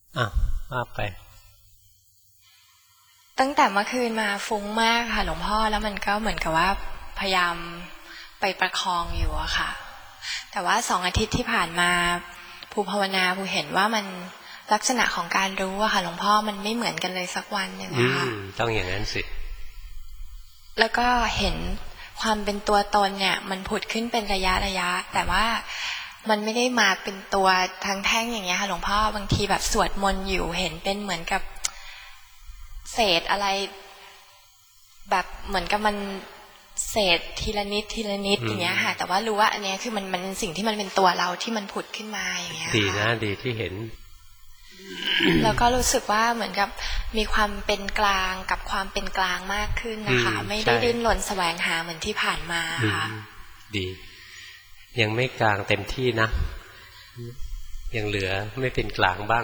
ว่าไปตั้งแต่เมื่อคืนมาฟุ้งมากค่ะหลวงพ่อแล้วมันก็เหมือนกับว่าพยายามไปประคองอยู่อะค่ะแต่ว่า2 อาทิตย์ที่ผ่านมาภูภาวนาภูเห็นว่ามันลักษณะของการรู้อะค่ะหลวงพ่อมันไม่เหมือนกันเลยสักวันหนึ่งนะคะต้องอย่างนั้นสิแล้วก็เห็นความเป็นตัวตนเนี่ยมันผุดขึ้นเป็นระยะแต่ว่ามันไม่ได้มาเป็นตัวทั้งแท่งอย่างเงี้ยค่ะหลวงพ่อบางทีแบบสวดมนต์อยู่เห็นเป็นเหมือนกับเศษอะไรแบบเหมือนกับมันเศษทีละนิดอย่างเงี้ยค่ะแต่ว่ารู้ว่าอันนี้คือมันเป็นสิ่งที่มันเป็นตัวเราที่มันผุดขึ้นมาอย่างเงี้ยดีนะดีที่เห็นแล้วก็รู้สึกว่าเหมือนกับมีความเป็นกลางกับความเป็นกลางมากขึ้นนะคะไม่ได้ดิ้นรนแสวงหาเหมือนที่ผ่านมาค่ะดียังไม่กลางเต็มที่นะยังเหลือไม่เป็นกลางบ้าง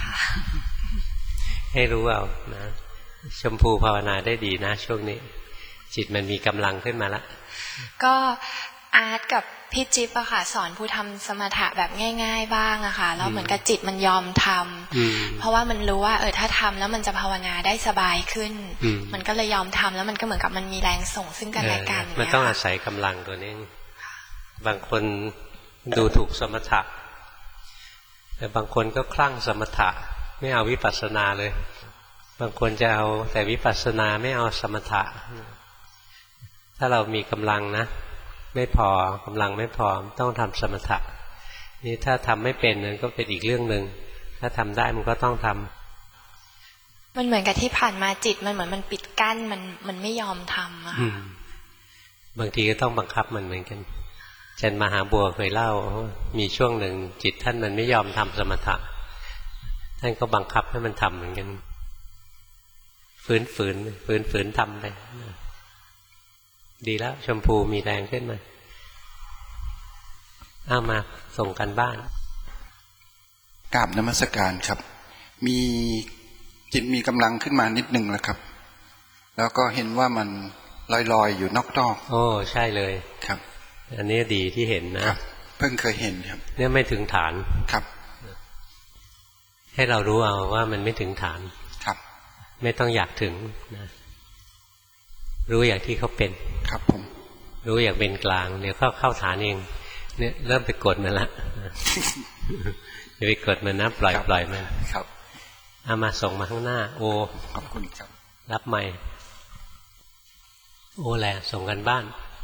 ให้รู้เอานะชมพูภาวนาได้ดีนะช่วงนี้จิตมันมีกำลังขึ้นมาแล้วก็อาร์ตกับพี่จิ๊บอะค่ะสอนผู้ทำสมถะแบบง่ายๆบ้างอะค่ะแล้วเหมือนกับจิตมันยอมทำเพราะว่ามันรู้ว่าถ้าทำแล้วมันจะภาวนาได้สบายขึ้นมันก็เลยยอมทำแล้วมันก็เหมือนกับมันมีแรงส่งซึ่งกันและกันมันต้องอาศัยกำลังตัวนี้บางคนดูถูกสมถะแต่บางคนก็คลั่งสมถะไม่เอาวิปัสสนาเลยบางคนจะเอาแต่วิปัสสนาไม่เอาสมถะถ้าเรามีกำลังนะไม่พอกำลังไม่พอต้องทำสมถะนี่ถ้าทำไม่เป็นนั้นก็เป็นอีกเรื่องหนึ่งถ้าทำได้มันก็ต้องทำมันเหมือนกับที่ผ่านมาจิตมันเหมือนมันปิดกั้นมันไม่ยอมทำอะบางทีก็ต้องบังคับมันเหมือนกันอาจารย์มหาบัวเคยเล่ามีช่วงหนึ่งจิตท่านมันไม่ยอมทำสมถะท่านก็บังคับให้มันทำเหมือนกันฝืนทำไปดีแล้วชมพูมีแรงขึ้นมาเอามาส่งกันบ้านกราบนมัสการครับมีจิตมีกำลังขึ้นมานิดนึงแล้วครับแล้วก็เห็นว่ามันลอยอยู่นอกโอ้ใช่เลยครับอันนี้ดีที่เห็นนะครับเพิ่งเคยเห็นครับเนี่ยไม่ถึงฐานครับให้เรารู้เอาว่ามันไม่ถึงฐานครับไม่ต้องอยากถึงนะรู้อย่างที่เขาเป็นครับผมรู้อย่างเป็นกลางเดี๋ยวเข้าฐานเองเนี่ยเริ่มไปกดมันละอย่าไปกดมันนะปล่อยมันครับเอามาส่งมาข้างหน้าโอขอบคุณครับรับใหม่โอแหละส่งกันบ้าน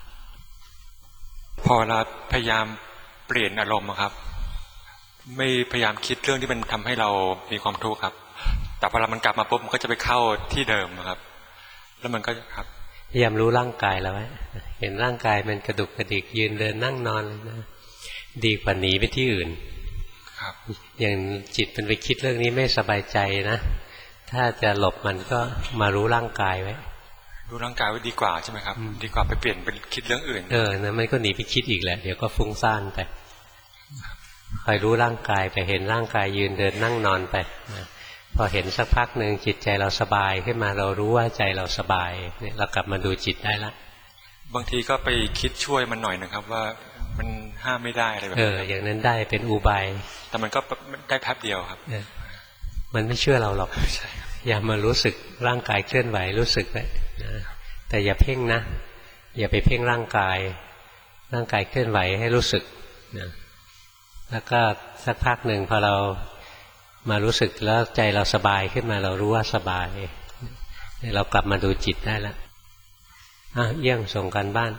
พอเราพยายามเปลี่ยนอารมณ์ครับไม่พยายามคิดเรื่องที่มันทำให้เรามีความทุกข์ครับแต่พอมันกลับมาปุ๊บมันก็จะไปเข้าที่เดิมครับแล้วมันก็ครับพยายามรู้ร่างกายแล้วไว้เห็นร่างกายมันกระดุกกระดิกยืนเดินนั่งนอนเลยนะดีกว่าหนีไปที่อื่นครับอย่างจิตมันไปคิดเรื่องนี้ไม่สบายใจนะถ้าจะหลบมันก็มารู้ร่างกายไว้รู้ร่างกายไว้ดีกว่าใช่ไหมครับดีกว่าไปเปลี่ยนเป็นคิดเรื่องอื่นนะมันก็หนีไปคิดอีกแหละเดี๋ยวก็ฟุ้งซ่านไปคอยรู้ร่างกายไปเห็นร่างกายยืนเดินนั่งนอนไปนะพอเห็นสักพักหนึ่งจิตใจเราสบายขึ้นมาเรารู้ว่าใจเราสบายเนี่ยเรากลับมาดูจิตได้ละบางทีก็ไปคิดช่วยมันหน่อยนะครับว่ามันห้ามไม่ได้อะไรแบบนี้อย่างนั้นได้เป็นอุบายแต่มันก็ได้แป๊บเดียวครับมันไม่เชื่อเราหรอกอย่ามารู้สึกร่างกายเคลื่อนไหวรู้สึกไว้นะแต่อย่าเพ่งนะอย่าไปเพ่งร่างกายเคลื่อนไหวให้รู้สึกนะแล้วก็สักพักหนึ่งพอเรามารู้สึกแล้วใจเราสบายขึ้นมาเรารู้ว่าสบายเรากลับมาดูจิตได้แล้วเยี่ยงส่งกันบ้าน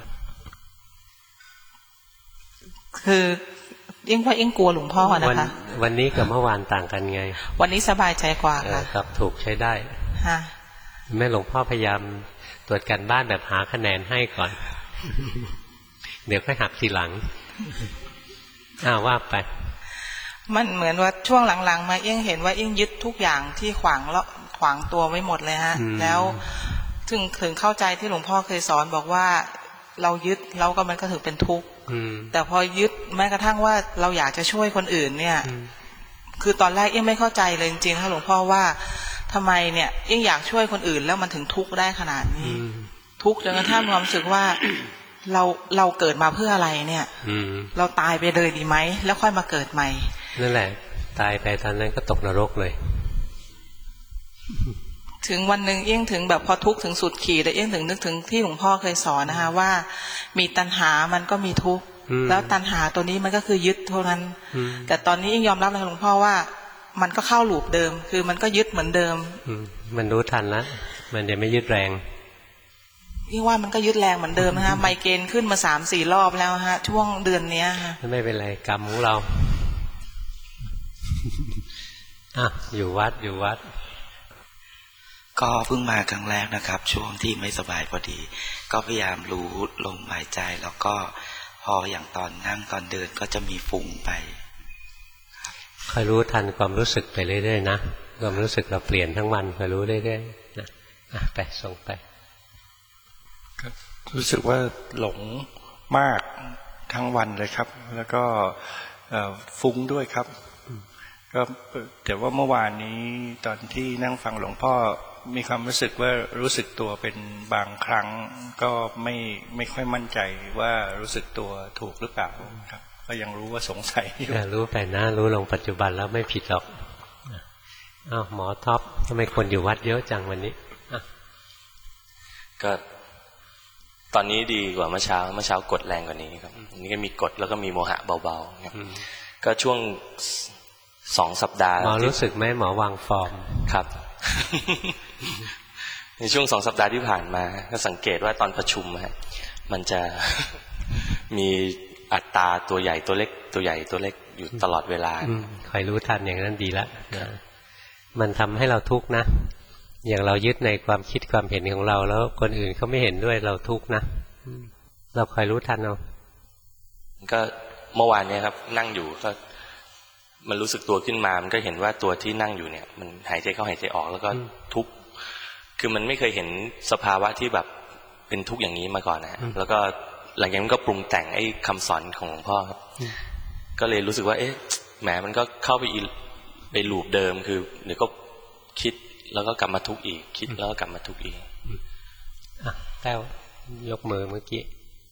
คือเอี่ยงว่าเอี่ยงกลัวหลวงพ่อนะคะวันนี้กับเมื่อวานต่างกันไงวันนี้สบายใจกว่าค่ะครับถูกใช้ได้แม่หลวงพ่อพยายามตรวจกันบ้านแบบหาคะแนนให้ก่อนเดี๋ยวค่อยหักทีหลังว่าไปมันเหมือนว่าช่วงหลังๆมาเอี่ยงเห็นว่าเอี่ยงยึดทุกอย่างที่ขวางตัวไว้หมดเลยฮะแล้วถึงเข้าใจที่หลวงพ่อเคยสอนบอกว่าเรายึดแล้วก็มันก็ถือเป็นทุกข์แต่พอยึดแม้กระทั่งว่าเราอยากจะช่วยคนอื่นเนี่ยคือตอนแรกเอี่ยงไม่เข้าใจเลยจริงๆค่ะหลวงพ่อว่าทำไมเนี่ยเอี่ยงอยากช่วยคนอื่นแล้วมันถึงทุกข์ได้ขนาดนี้ทุกข์จนกระทั่งความรู้สึกว่าเราเกิดมาเพื่ออะไรเนี่ยเราตายไปเลยดีไหมแล้วค่อยมาเกิดใหม่นั่นแหละตายไปตอนนั้นก็ตกนรกเลยถึงวันหนึ่งเอี้ยงถึงแบบพอทุกข์ถึงสุดขีดแต่เอี้ยงถึงนึกถึงที่หลวงพ่อเคยสอนนะคะว่ามีตัณหามันก็มีทุกข์แล้วตัณหาตัวนี้มันก็คือยึดเท่านั้นแต่ตอนนี้เอี้ยงยอมรับเลยหลวงพ่อว่ามันก็เข้าลูปเดิมคือมันก็ยึดเหมือนเดิมมันรู้ทันแล้วมันจะไม่ยึดแรงยิ่งว่ามันก็ยึดแรงเหมือนเดิมนะคะไมเกรนขึ้นมา 3-4 รอบแล้วฮะช่วงเดือนนี้ฮะไม่เป็นไรกรรมของเราอยู่วัดก็เพิ่งมาครั้งแรกนะครับช่วงที่ไม่สบายพอดีก็พยายามรู้ลมหายใจแล้วก็พออย่างตอนนั่งตอนเดินก็จะมีฟุ้งไปคอยรู้ทันความรู้สึกไปเรื่อยๆนะความรู้สึกเราเปลี่ยนทั้งวันคอยรู้เรื่อยๆนะไปส่งไปรู้สึกว่าหลงมากทั้งวันเลยครับแล้วก็ฟุ้งด้วยครับก็แต่ว่าเมื่อวานนี้ตอนที่นั่งฟังหลวงพ่อมีความรู้สึกว่ารู้สึกตัวเป็นบางครั้งก็ไม่ค่อยมั่นใจว่ารู้สึกตัวถูกหรือเปล่าครับก็ยังรู้ว่าสงสัยอยู่รู้ไปนะรู้ลงปัจจุบันแล้วไม่ผิดหรอกหมอท็อปทำไมคนอยู่วัดเยอะจังวันนี้ก็ตอนนี้ดีกว่าเมื่อเช้ากดแรงกว่านี้ครับนี่ก็มีกดแล้วก็มีโมหะเบาๆครับก็ช่วง2 สัปดาห์หมอรู้สึกไหมหมอวางฟอร์มครับ ในช่วง2 สัปดาห์ที่ผ่านมาก็สังเกตว่าตอนประชุมฮะมันจะ มีอัตราตัวใหญ่ตัวเล็กตัวใหญ่ตัวเล็กอยู่ตลอดเวลาคอยรู้ทันอย่างนั้นดีแล้วมันทำให้เราทุกข์นะอย่างเรายึดในความคิดความเห็นของเราแล้วคนอื่นเขาไม่เห็นด้วยเราทุกข์นะเราคอยรู้ทันเอาก็เมื่อวานนี้ครับนั่งอยู่ก็มันรู้สึกตัวขึ้นมามันก็เห็นว่าตัวที่นั่งอยู่เนี่ยมันหายใจเข้าหายใจออกแล้วก็ทุกข์คือมันไม่เคยเห็นสภาวะที่แบบเป็นทุกข์อย่างนี้มาก่อนนะแล้วก็หลังจากนั้นก็ปรุงแต่งไอ้คำสอนของหลวงพ่อครับก็เลยรู้สึกว่าแหมมันก็เข้าไปลูปเดิมคือเดี๋ยวก็คิดแล้วก็กลับมาทุกข์อีกคิดแล้วก็กลับมาทุกข์อีกแต้วยกมือเมื่อกี้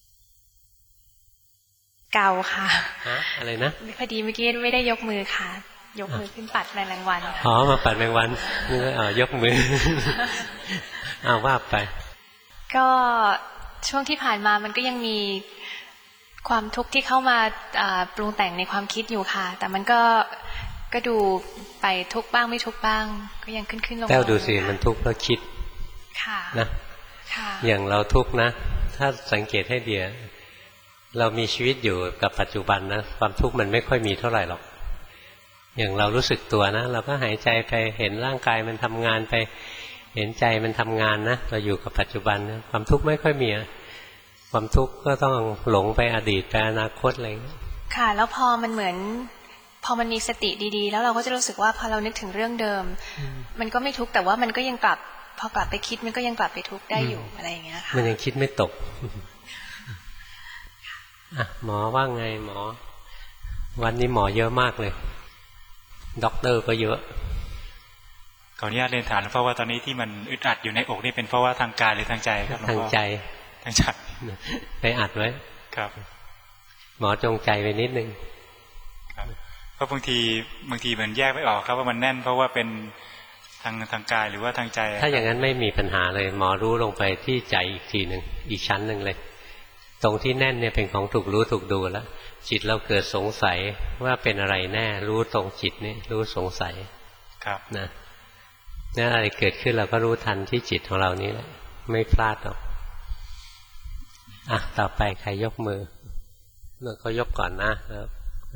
เกาค่ะอะไรนะพอดีเมื่อกี้ไม่ได้ยกมือค่ะยกมือขึ้นปัดแมลงวันมาปัดแมลงวันนี่ยกมือว่าไปก็ช่วงที่ผ่านมามันก็ยังมีความทุกข์ที่เข้ามาปรุงแต่งในความคิดอยู่ค่ะแต่มันก็ดูไปทุกข์บ้างไม่ทุกข์บ้างก็ยังขึ้นลงแต่ดูสิมันทุกข์เพราะคิดนะอย่างเราทุกข์นะถ้าสังเกตให้ดีเรามีชีวิตอยู่กับปัจจุบันนะความทุกข์มันไม่ค่อยมีเท่าไหร่หรอกอย่างเรารู้สึกตัวนะเราก็หายใจไปเห็นร่างกายมันทำงานไปเห็นใจมันทำงานนะเราอยู่กับปัจจุบันนะความทุกข์ไม่ค่อยมีความทุกข์ก็ต้องหลงไปอดีตไปอนาคตอะไรค่ะแล้วพอมันเหมือนพอมันมีสติดีๆแล้วเราก็จะรู้สึกว่าพอเรานึกถึงเรื่องเดิมมันก็ไม่ทุกข์แต่ว่ามันก็ยังกลับพอกลับไปคิดมันก็ยังกลับไปทุกข์ได้อยู่อะไรอย่างเงี้ยค่ะมันยังคิดไม่ตกหมอว่าไงหมอวันนี้หมอเยอะมากเลยด็อกเตอร์ก็เยอะขออนุญาตเรียนถามเพราะว่าตอนนี้ที่มันอึดอัดอยู่ในอกนี่เป็นเพราะว่าทางกายหรือทางใจครับทางใจไปอัดไว้ครับหมอจงใจไปนิดนึงครับเพราะบางทีมันแยกไม่ออกครับว่ามันแน่นเพราะว่าเป็นทางกายหรือว่าทางใจถ้าอย่างนั้นไม่มีปัญหาเลยหมอรู้ลงไปที่ใจอีกทีหนึ่งอีกชั้นหนึ่งเลยตรงที่แน่นเนี่ยเป็นของถูกรู้ถูกดูแล้วจิตเราเกิดสงสัยว่าเป็นอะไรแน่รู้ตรงจิตนี่รู้สงสัยครับนะนั่นอะไรเกิดขึ้นเราก็รู้ทันที่จิตของเรานี้แหละไม่พลาดหรอกต่อไปใครยกมือเขายกก่อนนะครับ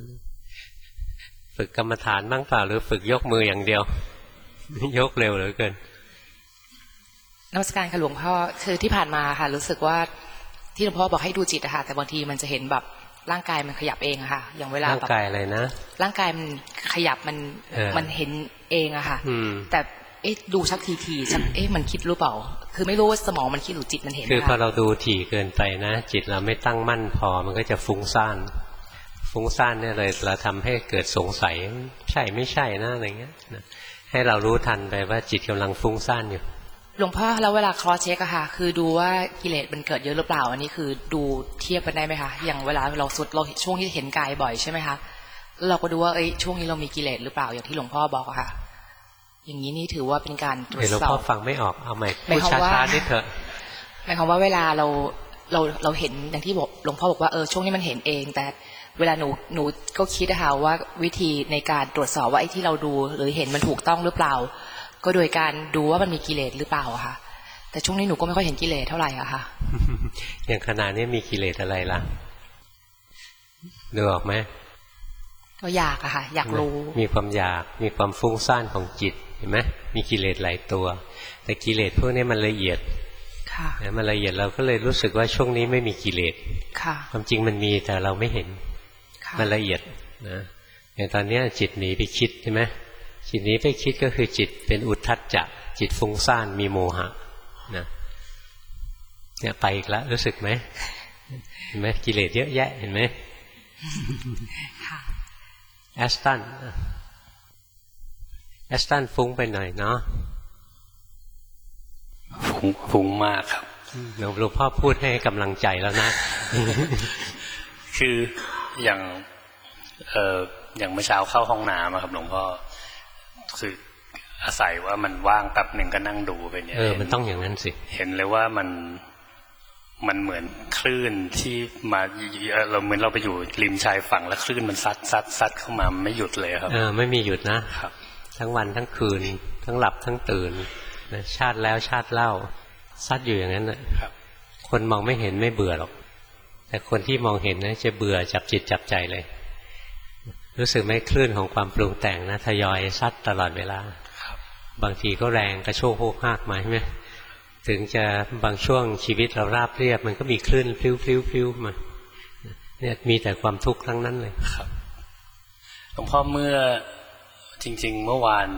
ฝึกกรรมฐานบ้างเปล่าหรือฝึกยกมืออย่างเดียวยกเร็วเหลือเกินนมัสการค่ะหลวงพ่อคือที่ผ่านมาค่ะรู้สึกว่าที่หลวงพ่อบอกให้ดูจิตอะค่ะแต่บางทีมันจะเห็นแบบร่างกายมันขยับเองอะค่ะอย่างเวลาร่างกายอะไรนะร่างกายมันขยับมันเห็นเองอะค่ะแต่ดูชักทีชักมันคิดรู้เปล่าคือไม่รู้ว่าสมองมันคิดหรือจิตมันเห็นคือพอเราดูถี่เกินไปนะจิตเราไม่ตั้งมั่นพอมันก็จะฟุ้งซ่านเนี่ยเลยเราทำให้เกิดสงสัยใช่ไม่ใช่นะอะไรเงี้ยให้เรารู้ทันไปว่าจิตกำลังฟุ้งซ่านอยู่หลวงพ่อแล้วเวลาครอสเช็คอะค่ะคือดูว่ากิเลสมันเกิดเยอะหรือเปล่าอันนี้คือดูเทียบกันได้ไหมคะอย่างเวลาเราช่วงที่เห็นกายบ่อยใช่ไหมคะเราก็ดูว่าช่วงนี้เรามีกิเลสหรือเปล่าอย่างที่หลวงพ่อบอกอะค่ะอย่างนี้นี่ถือว่าเป็นการตรวจสอบหลวงพ่อฟังไม่ออกเอาใหม่พูดช้าๆนิดเถอะหมายความว่าเวลาเราเห็นอย่างที่บอกหลวงพ่อบอกว่าช่วงนี้มันเห็นเองแต่เวลาหนูก็คิดนะคะว่าวิธีในการตรวจสอบว่าไอ้ที่เราดูหรือเห็นมันถูกต้องหรือเปล่าก็โดยการดูว่ามันมีกิเลสหรือเปล่าอะค่ะแต่ช่วงนี้หนูก็ไม่ค่อยเห็นกิเลสเท่าไหร่อะค่ะอย่างขณะนี้มีกิเลสอะไรล่ะดูออกไหมก็อยากอะค่ะอยากรู้มีความอยากมีความฟุ้งซ่านของจิตเห็นไหมมีกิเลสหลายตัวแต่กิเลสพวกนี้มันละเอียดค่ะมันละเอียดเราก็เลยรู้สึกว่าช่วงนี้ไม่มีกิเลสค่ะความจริงมันมีแต่เราไม่เห็นมันละเอียดนะอย่างตอนนี้จิตหนีไปคิดใช่ไหมจิตหนีไปคิดก็คือจิตเป็นอุทธัจจะจิตฟุ้งซ่านมีโมหะนะเนี่ยไปอีกแล้วรู้สึกไหมเห็นไหมกิเลสเยอะแยะเห็นไหมแอสตันฟุ้งไปหน่อยเนาะฟุ้งมากครับหลวงพ่อพูดให้กำลังใจแล้วนะคืออย่างเมื่อเช้าเข้าห้องน้ำครับหลวงพ่อคืออาศัยว่ามันว่างแป๊บหนึ่งก็นั่งดูไปเนี่ยมันต้องอย่างนั้นสิเห็นเลยว่ามันเหมือนคลื่นที่มาเราเหมือนเราไปอยู่ริมชายฝั่งแล้วคลื่นมันซัดเข้ามาไม่หยุดเลยครับไม่มีหยุดนะครับทั้งวันทั้งคืนทั้งหลับทั้งตื่นนะชาติแล้วชาติเล่าซัดอยู่อย่างนั้นนะครับคนมองไม่เห็นไม่เบื่อหรอกแต่คนที่มองเห็นนะจะเบื่อจับจิตจับใจเลยรู้สึกไหมคลื่นของความปรุงแต่งนะทยอยซัดตลอดเวลาบางทีก็แรงกระโชกโฮกฮากมาใช่ไหมถึงจะบางช่วงชีวิตเราราบเรียบมันก็มีคลื่นพลิ้วมาเนี่ยมีแต่ความทุกข์ทั้งนั้นเลยครับหลวงพ่อเมื่อจริงๆเมื่อวาน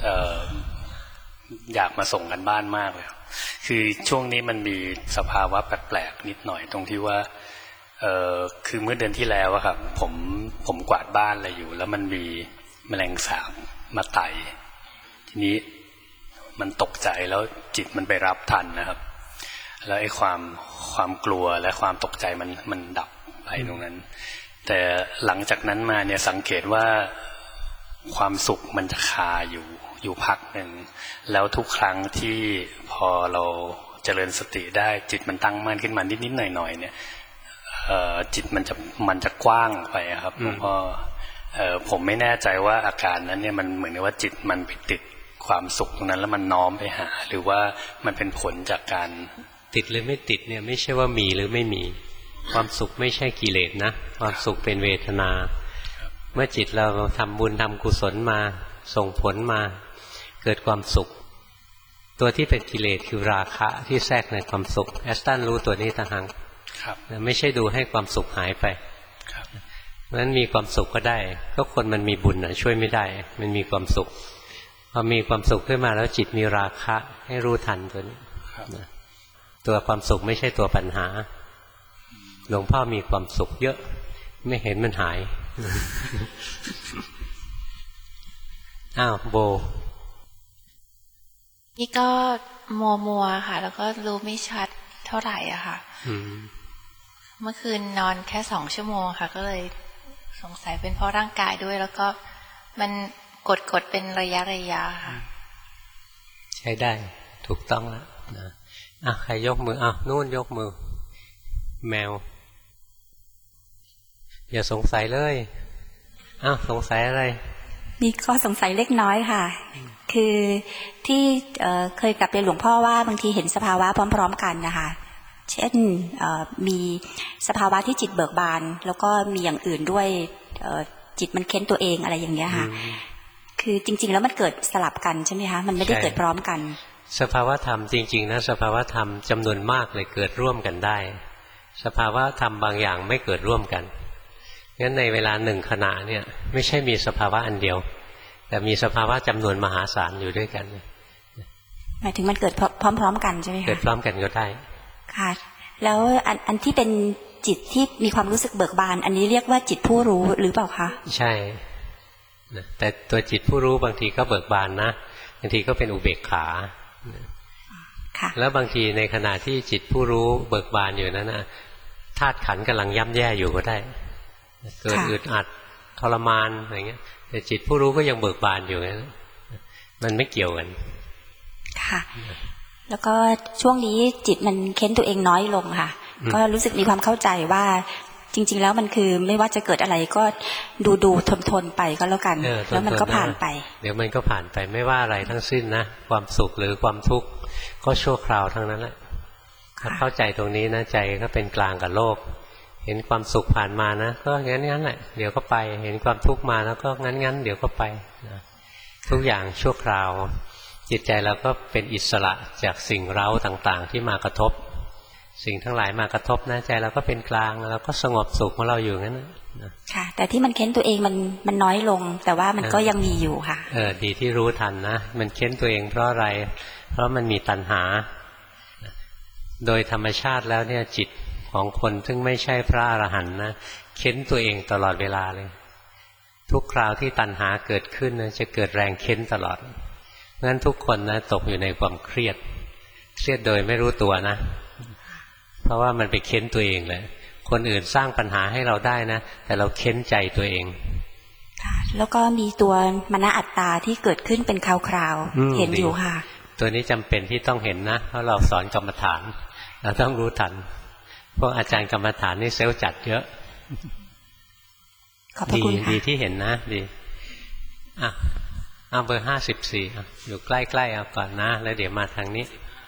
อยากมาส่งกันบ้านมากเลยคือช่วงนี้มันมีสภาวะแปลกๆนิดหน่อยตรงที่ว่าคือเมื่อเดือนที่แล้วอะครับผมกวาดบ้านอะไรอยู่แล้วมันมีแมลงสาบมาไต่ทีนี้มันตกใจแล้วจิตมันไปรับทันนะครับแล้วไอ้ความกลัวและความตกใจมันดับไปตรงนั้นแต่หลังจากนั้นมาเนี่ยสังเกตว่าความสุขมันจะคาอยู่พักหนึ่งแล้วทุกครั้งที่พอเราเจริญสติได้จิตมันตั้งมั่นขึ้นมานิดๆหน่อยๆเนี่ยจิตมันจะกว้างไปครับหลวงพ่อผมไม่แน่ใจว่าอาการนั้นเนี่ยมันเหมือนกับว่าจิตมันไปติดความสุขตรงนั้นแล้วมันน้อมไปหาหรือว่ามันเป็นผลจากการติดหรือไม่ติดเนี่ยไม่ใช่ว่ามีหรือไม่มีความสุขไม่ใช่กิเลสนะความสุขเป็นเวทนาเมื่อจิตเราทำบุญทำกุศลมาส่งผลมาเกิดความสุขตัวที่เป็นกิเลสคือราคะที่แทรกในความสุขแอสตันรู้ตัวนี้ต่างหากไม่ใช่ดูให้ความสุขหายไปเพราะฉะนั้นมีความสุขก็ได้ก็คนมันมีบุญนะช่วยไม่ได้มันมีความสุขพอมีความสุขขึ้นมาแล้วจิตมีราคะให้รู้ทันตัวนี้ตัวความสุขไม่ใช่ตัวปัญหาหลวงพ่อมีความสุขเยอะไม่เห็นมันหายอ้าวโบนี่ก็มัวค่ะแล้วก็รู้ไม่ชัดเท่าไหร่อะค่ะเมื่อคืนนอนแค่2 ชั่วโมงค่ะก็เลยสงสัยเป็นเพราะร่างกายด้วยแล้วก็มันกดเป็นระยะค่ะใช้ได้ถูกต้องแล้วนะใครยกมือนู่นยกมือแมวอย่าสงสัยเลยสงสัยอะไรมีข้อสงสัยเล็กน้อยค่ะคือที่เคยกลับเรียนหลวงพ่อว่าบางทีเห็นสภาวะพร้อมๆกันนะคะเช่นมีสภาวะที่จิตเบิกบานแล้วก็มีอย่างอื่นด้วยจิตมันเค้นตัวเองอะไรอย่างเงี้ยค่ะคือจริงๆแล้วมันเกิดสลับกันใช่ไหมคะมันไม่ได้เกิดพร้อมกันสภาวะธรรมจริงๆนะสภาวะธรรมจำนวนมากเลยเกิดร่วมกันได้สภาวะธรรมบางอย่างไม่เกิดร่วมกันงั้นในเวลา1 ขณะเนี่ยไม่ใช่มีสภาวะอันเดียวแต่มีสภาวะจำนวนมหาศาลอยู่ด้วยกันหมายถึงมันเกิดพร้อมๆกันใช่ไหมคะเกิดพร้อมกันก็ได้ค่ะแล้วอันที่เป็นจิตที่มีความรู้สึกเบิกบานอันนี้เรียกว่าจิตผู้รู้หรือเปล่าคะใช่แต่ตัวจิตผู้รู้บางทีก็เบิกบานนะบางทีก็เป็นอุเบกขาแล้วบางทีในขณะที่จิตผู้รู้เบิกบานอยู่นั้นนะธาตุขันธ์กำลังย่ำแย่อยู่ก็ได้เกิดอึดอัดทรมานอะไรเงี้ยแต่จิตผู้รู้ก็ยังเบิกบานอยู่งั้นมันไม่เกี่ยวกันค่ะแล้วก็ช่วงนี้จิตมันเค้นตัวเองน้อยลงค่ะก็รู้สึกมีความเข้าใจว่าจริงๆแล้วมันคือไม่ว่าจะเกิดอะไรก็ดูทนไปก็แล้วกันแล้วมันก็ผ่านไปเดี๋ยวมันก็ผ่านไปไม่ว่าอะไรทั้งสิ้นนะความสุขหรือความทุกข์ก็ชั่วคราวทั้งนั้นแหละถ้าเข้าใจตรงนี้นะใจก็เป็นกลางกับโลกเห็นความสุขผ่านมานะก็งั้นแหละเดี๋ยวก็ไปเห็นความทุกข์มาแล้วก็งั้นเดี๋ยวก็ไปนะทุกอย่างชั่วคราวจิตใจเราก็เป็นอิสระจากสิ่งเร้าต่างๆที่มากระทบสิ่งทั้งหลายมากระทบนะใจเราก็เป็นกลางแล้วก็สงบสุขของเราอยู่งั้นนะค่ะแต่ที่มันเค้นตัวเองมันน้อยลงแต่ว่ามันก็ยังมีอยู่ค่ะดีที่รู้ทันนะมันเค้นตัวเองเพราะอะไรเพราะมันมีตัณหาโดยธรรมชาติแล้วเนี่ยจิตของคนซึ่งไม่ใช่พระอรหันต์นะเค้นตัวเองตลอดเวลาเลยทุกคราวที่ตัณหาเกิดขึ้นนะจะเกิดแรงเค้นตลอดงั้นทุกคนนะตกอยู่ในความเครียดโดยไม่รู้ตัวนะเพราะว่ามันไปเค้นตัวเองเลยคนอื่นสร้างปัญหาให้เราได้นะแต่เราเค้นใจตัวเองค่ะแล้วก็มีตัวมนอัตตาที่เกิดขึ้นเป็นคราวๆเห็นอยู่ค่ะตัวนี้จำเป็นที่ต้องเห็นนะเพราะเราสอนกรรมฐานเราต้องรู้ทันพวกอาจารย์กรรมฐานนี่เซลล์จัดเยอะดีที่เห็นนะดีเอาเบอร์54อยู่ใกล้ๆเอาก่อนนะแล้วเดี๋ยวมาทางนี้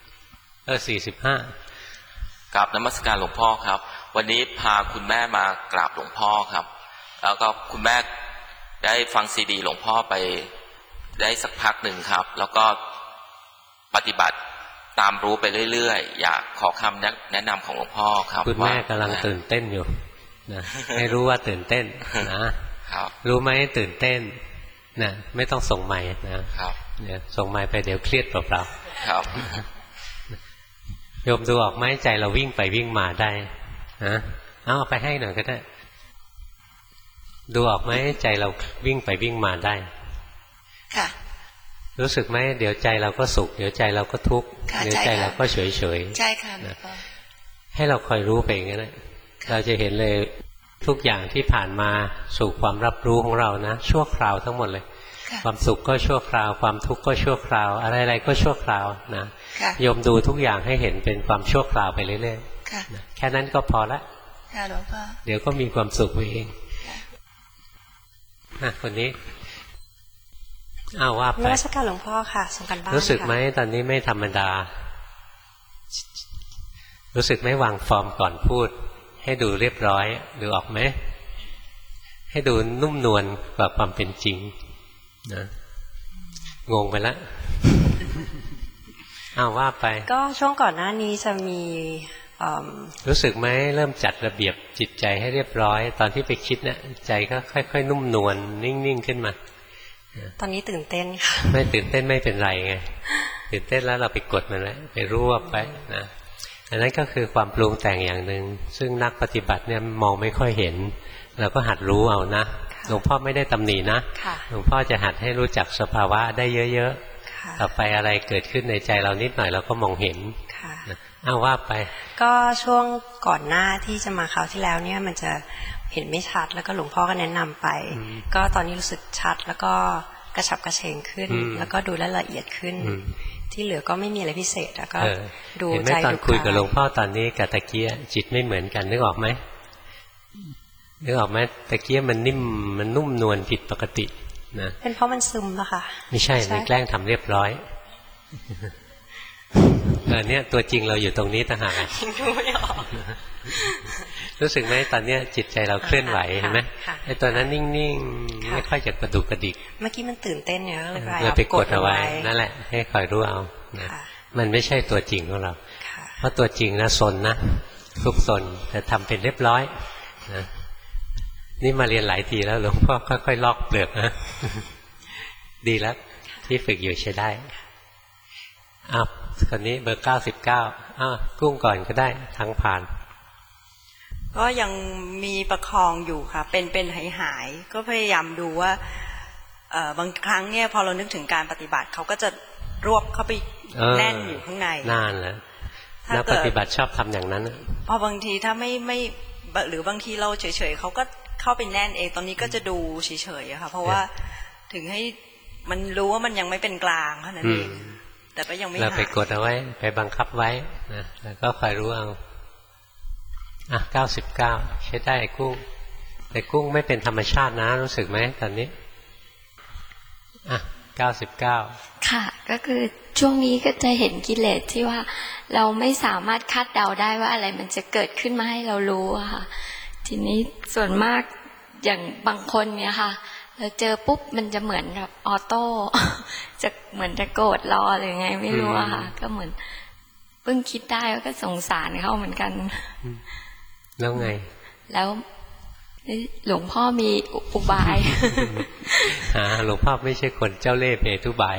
45 กราบนมัสการหลวงพ่อครับวันนี้พาคุณแม่มากราบหลวงพ่อครับแล้วก็คุณแม่ได้ฟังซีดีหลวงพ่อไปได้สักพักหนึ่งครับแล้วก็ปฏิบัติตามรู้ไปเรื่อยๆอยากขอคำแนะนำของหลวงพ่อครับคุณแม่กำลังตื่นเต้นอยู่นะให้รู้ว่าตื่นเต้นนะครับรู้ไหมตื่นเต้นนะไม่ต้องส่งไมค์นะครับเนี่ยส่งไมค์ไปเดี๋ยวเครียดเปล่าๆครับโยมดูออกไหมใจเราวิ่งไปวิ่งมาได้นะเอาไปให้หน่อยก็ได้ดูออกไหมใจเราวิ่งไปวิ่งมาได้ค่ะรู้สึกไหมเดี๋ยวใจเราก็สุขเดี๋ยวใจเราก็ทุกข์เดี๋ยวใจเราก็เฉยเฉยใช่ค่ะให้เราคอยรู้ไปอย่างนั้นเราจะเห็นเลยทุกอย่างที่ผ่านมาสู่ความรับรู้ของเรานะชั่วคราวทั้งหมดเลยความสุขก็ชั่วคราวความทุกข์ก็ชั่วคราวอะไรๆก็ชั่วคราวนะโยมดูทุกอย่างให้เห็นเป็นความชั่วคราวไปเรื่อยๆแค่นั้นก็พอละเดี๋ยวก็มีความสุขเองคนนี้ว่าไปนมัสการหลวงพ่อค่ะส่งกันบ้านรู้สึกไหมตอนนี้ไม่ธรรมดารู้สึกไหมวางฟอร์มก่อนพูดให้ดูเรียบร้อยดูออกไหมให้ดูนุ่มนวลกว่าความเป็นจริงนะงงไปแล้วว่าไปก็ช่วงก่อนหน้านี้จะมีรู้สึกไหมเริ่มจัดระเบียบจิตใจให้เรียบร้อยตอนที่ไปคิดเนี่ยใจก็ค่อยๆนุ่มนวลนิ่งๆขึ้นมาตอนนี้ตื่นเต้นค่ะไม่ตื่นเต้นไม่เป็นไรไงตื่นเต้นแล้วเราไปกดมันแล้วไปรวบไปนะอันนั้นก็คือความปรุงแต่งอย่างหนึ่งซึ่งนักปฏิบัติเนี่ยมองไม่ค่อยเห็นเราก็หัดรู้เอานะหลวงพ่อไม่ได้ตำหนินะหลวงพ่อจะหัดให้รู้จักสภาวะได้เยอะๆต่อไปอะไรเกิดขึ้นในใจเรานิดหน่อยเราก็มองเห็นว่าไปก็ช่วงก่อนหน้าที่จะมาคราวที่แล้วเนี่ยมันจะเห็นไม่ชัดแล้วก็หลวงพ่อก็แนะนำไปก็ตอนนี้รู้สึกชัดแล้วก็กระฉับกระเฉงขึ้นแล้วก็ดูละเอียดขึ้นที่เหลือก็ไม่มีอะไรพิเศษแล้วก็ดูใจดูตอนคุยกับหลวงพ่อตอนนี้กับตะเกียจิตไม่เหมือนกันนึกออกไหมนึกออกไหมตะเกียมันนิ่มมันนุ่มนวลผิดปกตินะเป็นเพราะมันซึมป่ะคะไม่ใช่มันแกล้งทำเรียบร้อยเนี่ยตัวจริงเราอยู่ตรงนี้ต่างหากดูไม่ออกรู้สึกไหมตอนนี้จิตใจเราเคลื่อนไหวเห็นไหมไอ้ตัวนั้นนิ่งๆไม่ค่อยจะกระดุกกระดิกเมื่อกี้มันตื่นเต้นเนี่ยเลยไปกดเอาไว้นั่นแหละให้คอยรู้เอานะมันไม่ใช่ตัวจริงของเราเพราะตัวจริงนะซนนะทุกซนแต่ทำเป็นเรียบร้อยนะนี่มาเรียนหลายทีแล้วหลวงพ่อค่อยๆลอกเปลือกนะดีแล้วที่ฝึกอยู่ใช้ได้คนนี้เบอร์99กุ้งก่อนก็ได้ทั้งผ่านก็ยังมีประคองอยู่ค่ะเป็นหายก็พยายามดูว่าบางครั้งเนี่ยพอเรานึกถึงการปฏิบัติเขาก็จะรวบเข้าไปแน่นอยู่ข้างในนานแล้วนักปฏิบัติชอบทำอย่างนั้นพอบางทีถ้าไม่หรือบางทีเราเฉยๆเขาก็เข้าไปแน่นเองตอนนี้ก็จะดูเฉยๆค่ะเพราะว่าถึงให้มันรู้ว่ามันยังไม่เป็นกลางเท่านั้นเองแต่ก็ยังไม่เราไปกดเอาไว้ไปบังคับไว้นะแล้วก็คอยรู้เอา99ใช้ได้กุ้งแต่กุ้งไม่เป็นธรรมชาตินะรู้สึกไหมตอนนี้99 ค่ะก็คือช่วงนี้ก็จะเห็นกิเลสที่ว่าเราไม่สามารถคาดเดาได้ว่าอะไรมันจะเกิดขึ้นมาให้เรารู้อะค่ะทีนี้ส่วนมากอย่างบางคนเนี่ยค่ะเราเจอปุ๊บมันจะเหมือนแบบออโต้จะเหมือนจะโกรธรอหรือไงไม่รู้อะค่ะก็เหมือนเพิ่งคิดได้ว่าก็สงสารเขาเหมือนกันแล้วไงแล้วหลวงพ่อมีอุบายหลวงพ่อไม่ใช่คนเจ้าเล่ห์เพทุบาย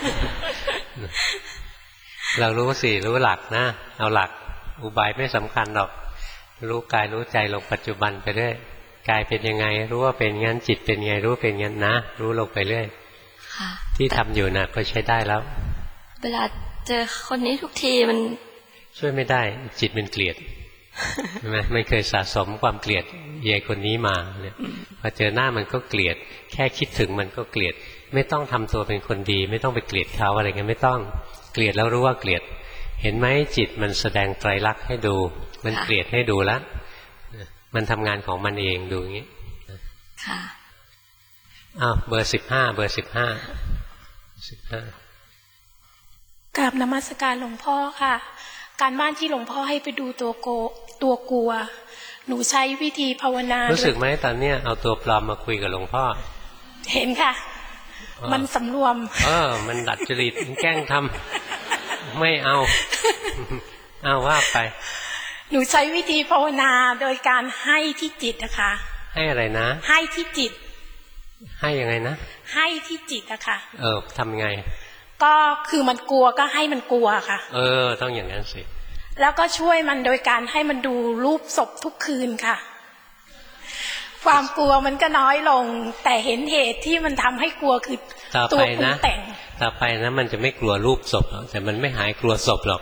เรารู้สิรู้หลักนะเอาหลักอุบายไม่สำคัญหรอกรู้กายรู้ใจลงปัจจุบันไปเรื่อยกายเป็นยังไงรู้ว่าเป็นงั้นจิตเป็นไงรู้เป็นงั้นนะรู้ลงไปเรื่อยที่ทำอยู่นะก็ใช้ได้แล้วเวลาเจอคนนี้ทุกทีมันช่วยไม่ได้จิตมันเกลียดใช่ไหมมันเคยสะสมความเกลียดยายคนนี้มาเนี่ยพอเจอหน้ามันก็เกลียดแค่คิดถึงมันก็เกลียดไม่ต้องทำตัวเป็นคนดีไม่ต้องไปเกลียดเขาอะไรเงี้ยไม่ต้องเกลียดแล้วรู้ว่าเกลียดเห็นไหมจิตมันแสดงไตรลักษณ์ให้ดูมันเกลียดให้ดูแล้วมันทำงานของมันเองดูอย่างนี้ค่ะเบอร์15 กราบนมัสการหลวงพ่อค่ะการบ้านที่หลวงพ่อให้ไปดูตัวกลัวหนูใช้วิธีภาวนารู้สึกไหมตอนเนี้ยเอาตัวปลอมมาคุยกับหลวงพ่อเห็นค่ะมันสำรวมมันดัดจริตแกล้งทำไม่เอาว่าไปหนูใช้วิธีภาวนาโดยการให้ที่จิตนะคะให้อะไรนะให้ที่จิตให้ยังไงนะให้ที่จิตนะคะทำไงก็คือมันกลัวก็ให้มันกลัวค่ะต้องอย่างนั้นสิแล้วก็ช่วยมันโดยการให้มันดูรูปศพทุกคืนค่ะความกลัวมันก็น้อยลงแต่เห็นเหตุที่มันทำให้กลัวคือตัวปรุงแต่งต่อไปนะมันจะไม่กลัวรูปศพแต่มันไม่หายกลัวศพหรอก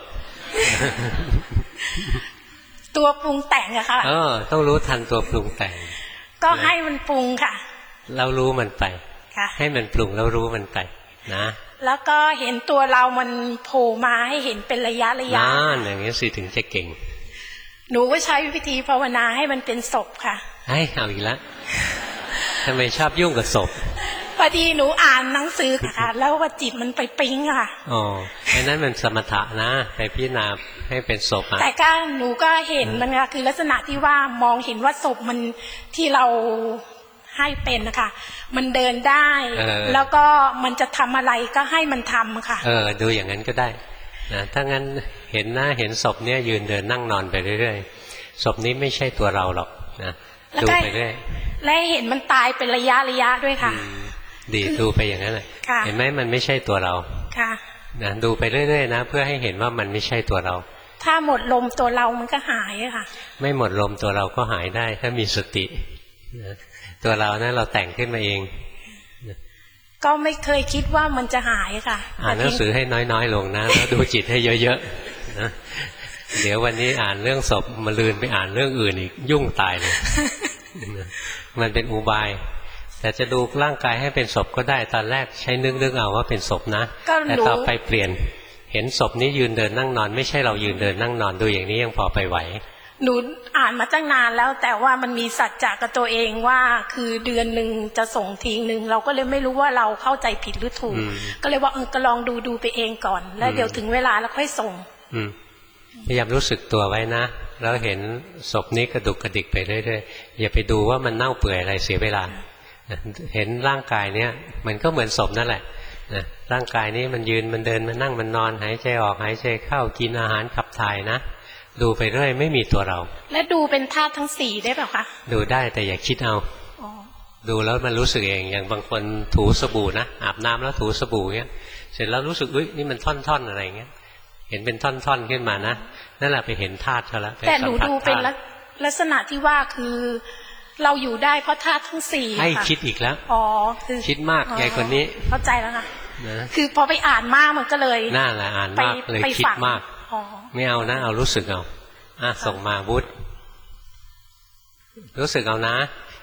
ตัวปรุงแต่งอะค่ะต้องรู้ทันตัวปรุงแต่งก็ให้มันปรุงค่ะเรารู้มันไปให้มันปรุงแล้วรู้มันไปนะแล้วก็เห็นตัวเรามันโผล่มาให้เห็นเป็นระยะอย่างนี้สิถึงจะเก่งหนูก็ใช้วิธีภาวนาให้มันเป็นศพค่ะเอาอีกแล้วทำไมชอบยุ่งกับศพพอดีหนูอ่านหนังสือค่ะแล้วว่าจิตมันไปปิ๊งค่ะไอ้นั้นมันสมถะนะไปพิจารณาให้เป็นศพแต่ก็หนูก็เห็นมันคือลักษณะที่ว่ามองเห็นว่าศพมันที่เราให้เป็นนะคะมันเดินได้แล้วก็มันจะทำอะไรก็ให้มันทำค่ะดูอย่างนั้นก็ได้นะถ้างั้นเห็นหน้าเห็นศพเนี้ยยืนเดินนั่งนอนไปเรื่อยๆศพนี้ไม่ใช่ตัวเราหรอกนะดูไปเรื่อยและเห็นมันตายเป็นระยะด้วยค่ะดีดูไปอย่างนั้นเลยเห็นไหมมันไม่ใช่ตัวเราค่ะนะดูไปเรื่อยๆนะเพื่อให้เห็นว่ามันไม่ใช่ตัวเราถ้าหมดลมตัวเรามันก็หายค่ะไม่หมดลมตัวเราก็หายได้ถ้ามีสตินะตัวเรานะเราแต่งขึ้นมาเองก็ไม่เคยคิดว่ามันจะหายค่ะอ่านหนังสือให้น้อยๆลงนะแล้วดูจิตให้เยอะๆนะเดี๋ยววันนี้อ่านเรื่องศพมาลืนไปอ่านเรื่องอื่นอีกยุ่งตายเลยมันเป็นอุบายแต่จะดูร่างกายให้เป็นศพก็ได้ตอนแรกใช้นึกเอาว่าเป็นศพนะแต่ต่อไปเปลี่ยนเห็นศพนี้ยืนเดินนั่งนอนไม่ใช่เรายืนเดินนั่งนอนดูอย่างนี้ยังพอไปไหวหนูอ่านมาตั้งนานแล้วแต่ว่ามันมีสัจจะกับตัวเองว่าคือเดือนหนึ่งจะส่งทีนึงเราก็เลยไม่รู้ว่าเราเข้าใจผิดหรือถูกก็เลยว่าก็ลองดูไปเองก่อนแล้วเดี๋ยวถึงเวลาแล้วค่อยส่งพยายามรู้สึกตัวไว้นะแล้วเห็นศพนี้กระดุกกระดิกไปเรื่อยๆอย่าไปดูว่ามันเน่าเปื่อยอะไรเสียเวลาเห็นร่างกายเนี้ยมันก็เหมือนศพนั่นแหละนะร่างกายนี้มันยืนมันเดินมันนั่งมันนอนหายใจออกหายใจเข้ากินอาหารขับถ่ายนะดูไปเรื่อยไม่มีตัวเราและดูเป็นธาตุทั้ง4ได้เปล่าคะดูได้แต่อย่าคิดเอาดูแล้วมันรู้สึกเองอย่างบางคนถูสบู่นะอาบน้ำแล้วถูสบู่เงี้ยเสร็จแล้วรู้สึกนี่มันท่อนๆอะไรเงี้ยเห็นเป็นท่อนๆขึ้นมานะนั่นแหละไปเห็นธาตุเขาแล้วแต่หนูดูเป็นลักษณะที่ว่าคือเราอยู่ได้เพราะธาตุทั้ง4ค่ะให้คิดอีกแล้วคือคิดมากยายคนนี้เข้าใจแล้วค่ะคือพอไปอ่านมากมันก็เลยน่าแหละอ่านมากเลยคิดมากไม่เอานะเอารู้สึกเอาส่งมาวุฒิรู้สึกเอานะ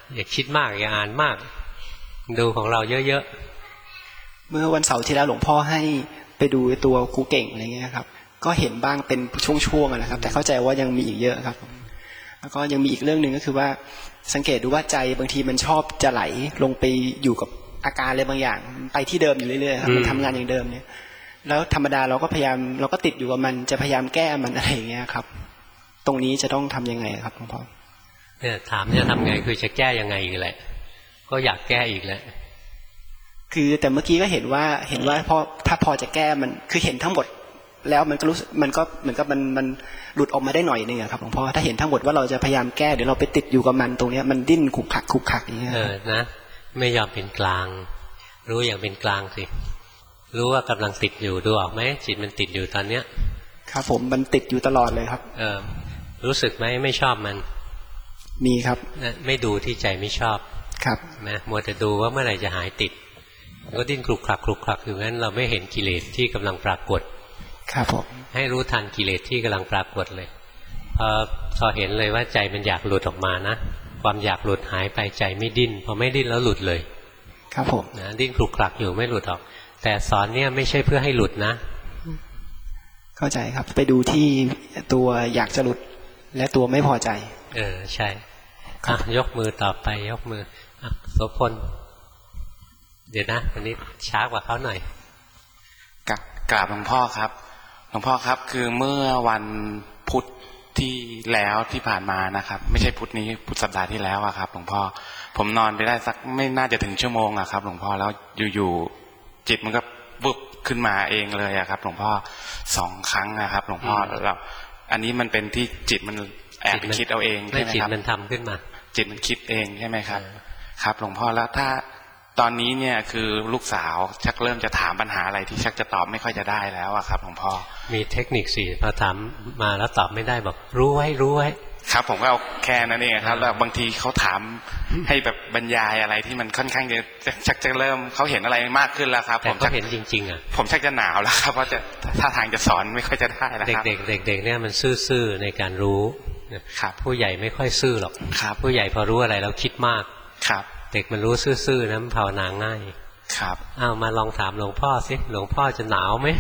อย่าคิดมากอย่าอ่านมากดูของเราเยอะๆเมื่อวันเสาร์ที่แล้วหลวงพ่อให้ไปดูตัวครูเก่งอะไรเงี้ยครับก็เห็นบ้างเป็นช่วงๆนะครับแต่เข้าใจว่ายังมีอีกเยอะครับแล้วก็ยังมีอีกเรื่องนึงก็คือว่าสังเกตดูว่าใจบางทีมันชอบจะไหลลงไปอยู่กับอาการอะไรบางอย่างไปที่เดิมอยู่เรื่อยๆครับมันทำงานอย่างเดิมเนี่ยแล้วธรรมดาเราก็พยายามเราก็ติดอยู่กับมันจะพยายามแก้มันอะไรอย่างเงี้ยครับตรงนี้จะต้องทำยังไงครับหลวงพ่อเนี่ยถามจะทำไงคือจะแก้ยังไงอีกแหละก็อยากแก้อีกแหละคือแต่เมื่อกี้ก็เห็นว่าถ้าพอจะแก้มันคือเห็นทั้งหมดแล้วมันก็รู้มันก็เหมือนกับมันหลุดออกมาได้หน่อยนึงครับหลวงพ่อถ้าเห็นทั้งหมดว่าเราจะพยายามแก้เดี๋ยวเราไปติดอยู่กับมันตรงนี้มันดิ้นขุกขักอย่างเงี้ยนะไม่ยอมเป็นกลางรู้อย่างเป็นกลางสิรู้ว่ากำลังติดอยู่ดูออกไหมจิตมันติดอยู่ตอนเนี้ยครับผมมันติดอยู่ตลอดเลยครับรู้สึกไหมไม่ชอบมันมีครับไม่ดูที่ใจไม่ชอบครับนะมัวแต่ดูว่าเมื่อไหร่จะหายติดก็ดิ้นคลุกคลักอยู่งั้นเราไม่เห็นกิเลสที่กำลังปรากฏครับผมให้รู้ทันกิเลสที่กำลังปรากฏเลยพอเห็นเลยว่าใจมันอยากหลุดออกมานะความอยากหลุดหายไปใจไม่ดิ้นพอไม่ดิ้นแล้วหลุดเลยครับผมนะดิ้นคลุกคลักอยู่ไม่หลุดออกแต่สอนเนี่ยไม่ใช่เพื่อให้หลุดนะเข้าใจครับไปดูที่ตัวอยากจะหลุดและตัวไม่พอใจใช่ยกมือต่อไปยกมือโสพลเดี๋ยวนะวันนี้ช้ากว่าเขาหน่อยกราบหลวงพ่อครับหลวงพ่อครับคือเมื่อวันพุธที่แล้วที่ผ่านมานะครับไม่ใช่พุธนี้พุธสัปดาห์ที่แล้วอะครับหลวงพ่อผมนอนไปได้สักไม่น่าจะถึงชั่วโมงอะครับหลวงพ่อแล้วอยู่ๆจิตมันก็วุบขึ้นมาเองเลยอะครับหลวงพ่อ2 ครั้งนะครับหลวงพ่อแล้วอันนี้มันเป็นที่จิตมันแอบไปคิดเอาเองใช่ไหมครับจิตมันทำขึ้นมาจิตมันคิดเองใช่ไหมครับครับหลวงพ่อแล้วถ้าตอนนี้เนี่ยคือลูกสาวชักเริ่มจะถามปัญหาอะไรที่ชักจะตอบไม่ค่อยจะได้แล้วอะครับหลวงพ่อมีเทคนิค4พอถามมาแล้วตอบไม่ได้บอกรู้ไว้ครับผมก็เอาแค่นั้นเองครับแล้วบางทีเขาถามให้แบบบรรยายอะไรที่มันค่อนข้างจะชักจะเริ่มเขาเห็นอะไรมากขึ้นแล้วครับผมชักเห็นจริงๆอ่ะผมชักจะหนาวแล้วครับว่าจะท่าทางจะสอนไม่ค่อยจะได้แล้วครับเด็กเนี่ยมันซื่อๆในการรู้ครับผู้ใหญ่ไม่ค่อยซื่อหรอกผู้ใหญ่พอรู้อะไรแล้วคิดมากครับเด็กมันรู้ซื่อๆนะภาวนาง่ายครับเอามาลองถามหลวงพ่อสิหลวงพ่อจะหนาวไหม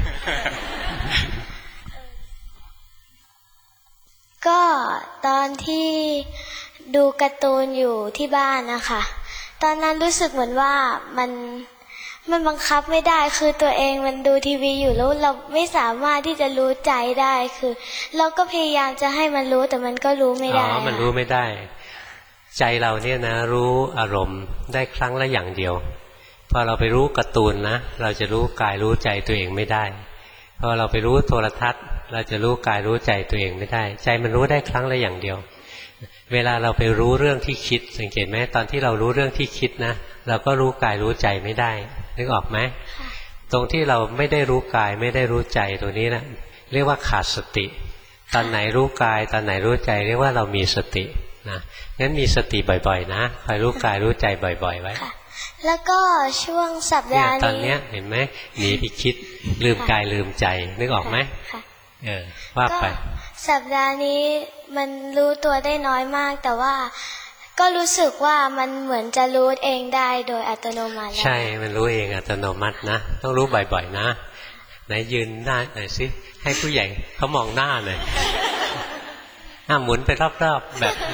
ก็ตอนที่ดูการ์ตูนอยู่ที่บ้านนะคะตอนนั้นรู้สึกเหมือนว่ามันบังคับไม่ได้คือตัวเองมันดูทีวีอยู่แล้วเราไม่สามารถที่จะรู้ใจได้คือเราก็พยายามจะให้มันรู้แต่มันก็รู้ไม่ได้มันรู้ไม่ได้ใจเราเนี่ยนะรู้อารมณ์ได้ครั้งละอย่างเดียวพอเราไปรู้การ์ตูนนะเราจะรู้กายรู้ใจตัวเองไม่ได้พอเราไปรู้โทรทัศน์เราจะรู้กายรู้ใจตัวเองไม่ได้ใจมันรู้ได้ครั้งละอย่างเดียวเวลาเราไปรู้เรื่องที่คิดสังเกตไหมตอนที่เรารู้เรื่องที่คิดนะเราก็รู้กายรู้ใจไม่ได้นึกออกไหมตรงที่เราไม่ได้รู้กายไม่ได้รู้ใจตรงนี้นะเรียกว่าขาดสติตอนไหนรู้กายตอนไหนรู้ใจเรียกว่าเรามีสตินะงั้นมีสติบ่อยๆนะคอยรู้กายรู้ใจบ่อยๆไว้แล้วก็ช่วงสัปดาห์นี้ตอนนี้เห็นไหมหนีไปคิดลืมกายลืมใจนึกออกไหมว่าไปสัปดาห์นี้มันรู้ตัวได้น้อยมากแต่ว่าก็รู้สึกว่ามันเหมือนจะรู้เองได้โดยอัตโนมัติใช่มันรู้เองอัตโนมัตินะต้องรู้บ่อยๆนะไหนยืนหน้าหน่อยสิให้ผู้ใหญ่เขามองหน้าหน่อยหมุนไปรอบๆแบบ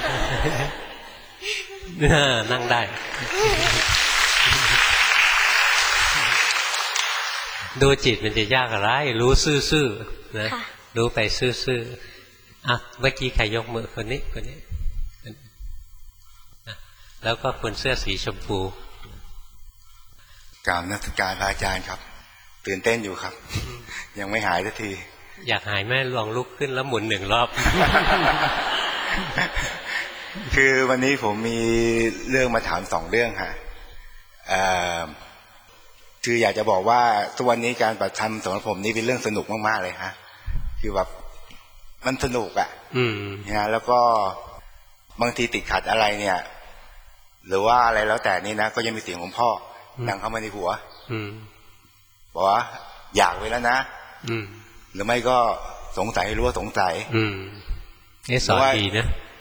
นั่งได้ดูจิตมันจะยากอะไรรู้ซื่อๆนะรู้ไปซื่อๆเมื่อกี้ใครยกมือคนนี้แล้วก็คนเสื้อสีชมพูกราบนมัสการพระอาจารย์ครับตื่นเต้นอยู่ครับยังไม่หายสักทีอยากหายแม่ลองลุกขึ้นแล้วหมุน1 รอบคือวันนี้ผมมีเรื่องมาถาม2 เรื่องฮะคืออยากจะบอกว่าทุกวันนี้การปฏิบัติธรรมสำหรับผมนี่เป็นเรื่องสนุกมากๆเลยฮะคือแบบมันสนุกอ่ะนะแล้วก็บางทีติดขัดอะไรเนี่ยหรือว่าอะไรแล้วแต่นี่นะก็ยังมีเสียงของพ่อดังเข้ามาในหัวบอกว่าอยากไว้แล้วนะหรือไม่ก็สงสัยรู้ว่าสงสัยสอนดีนะ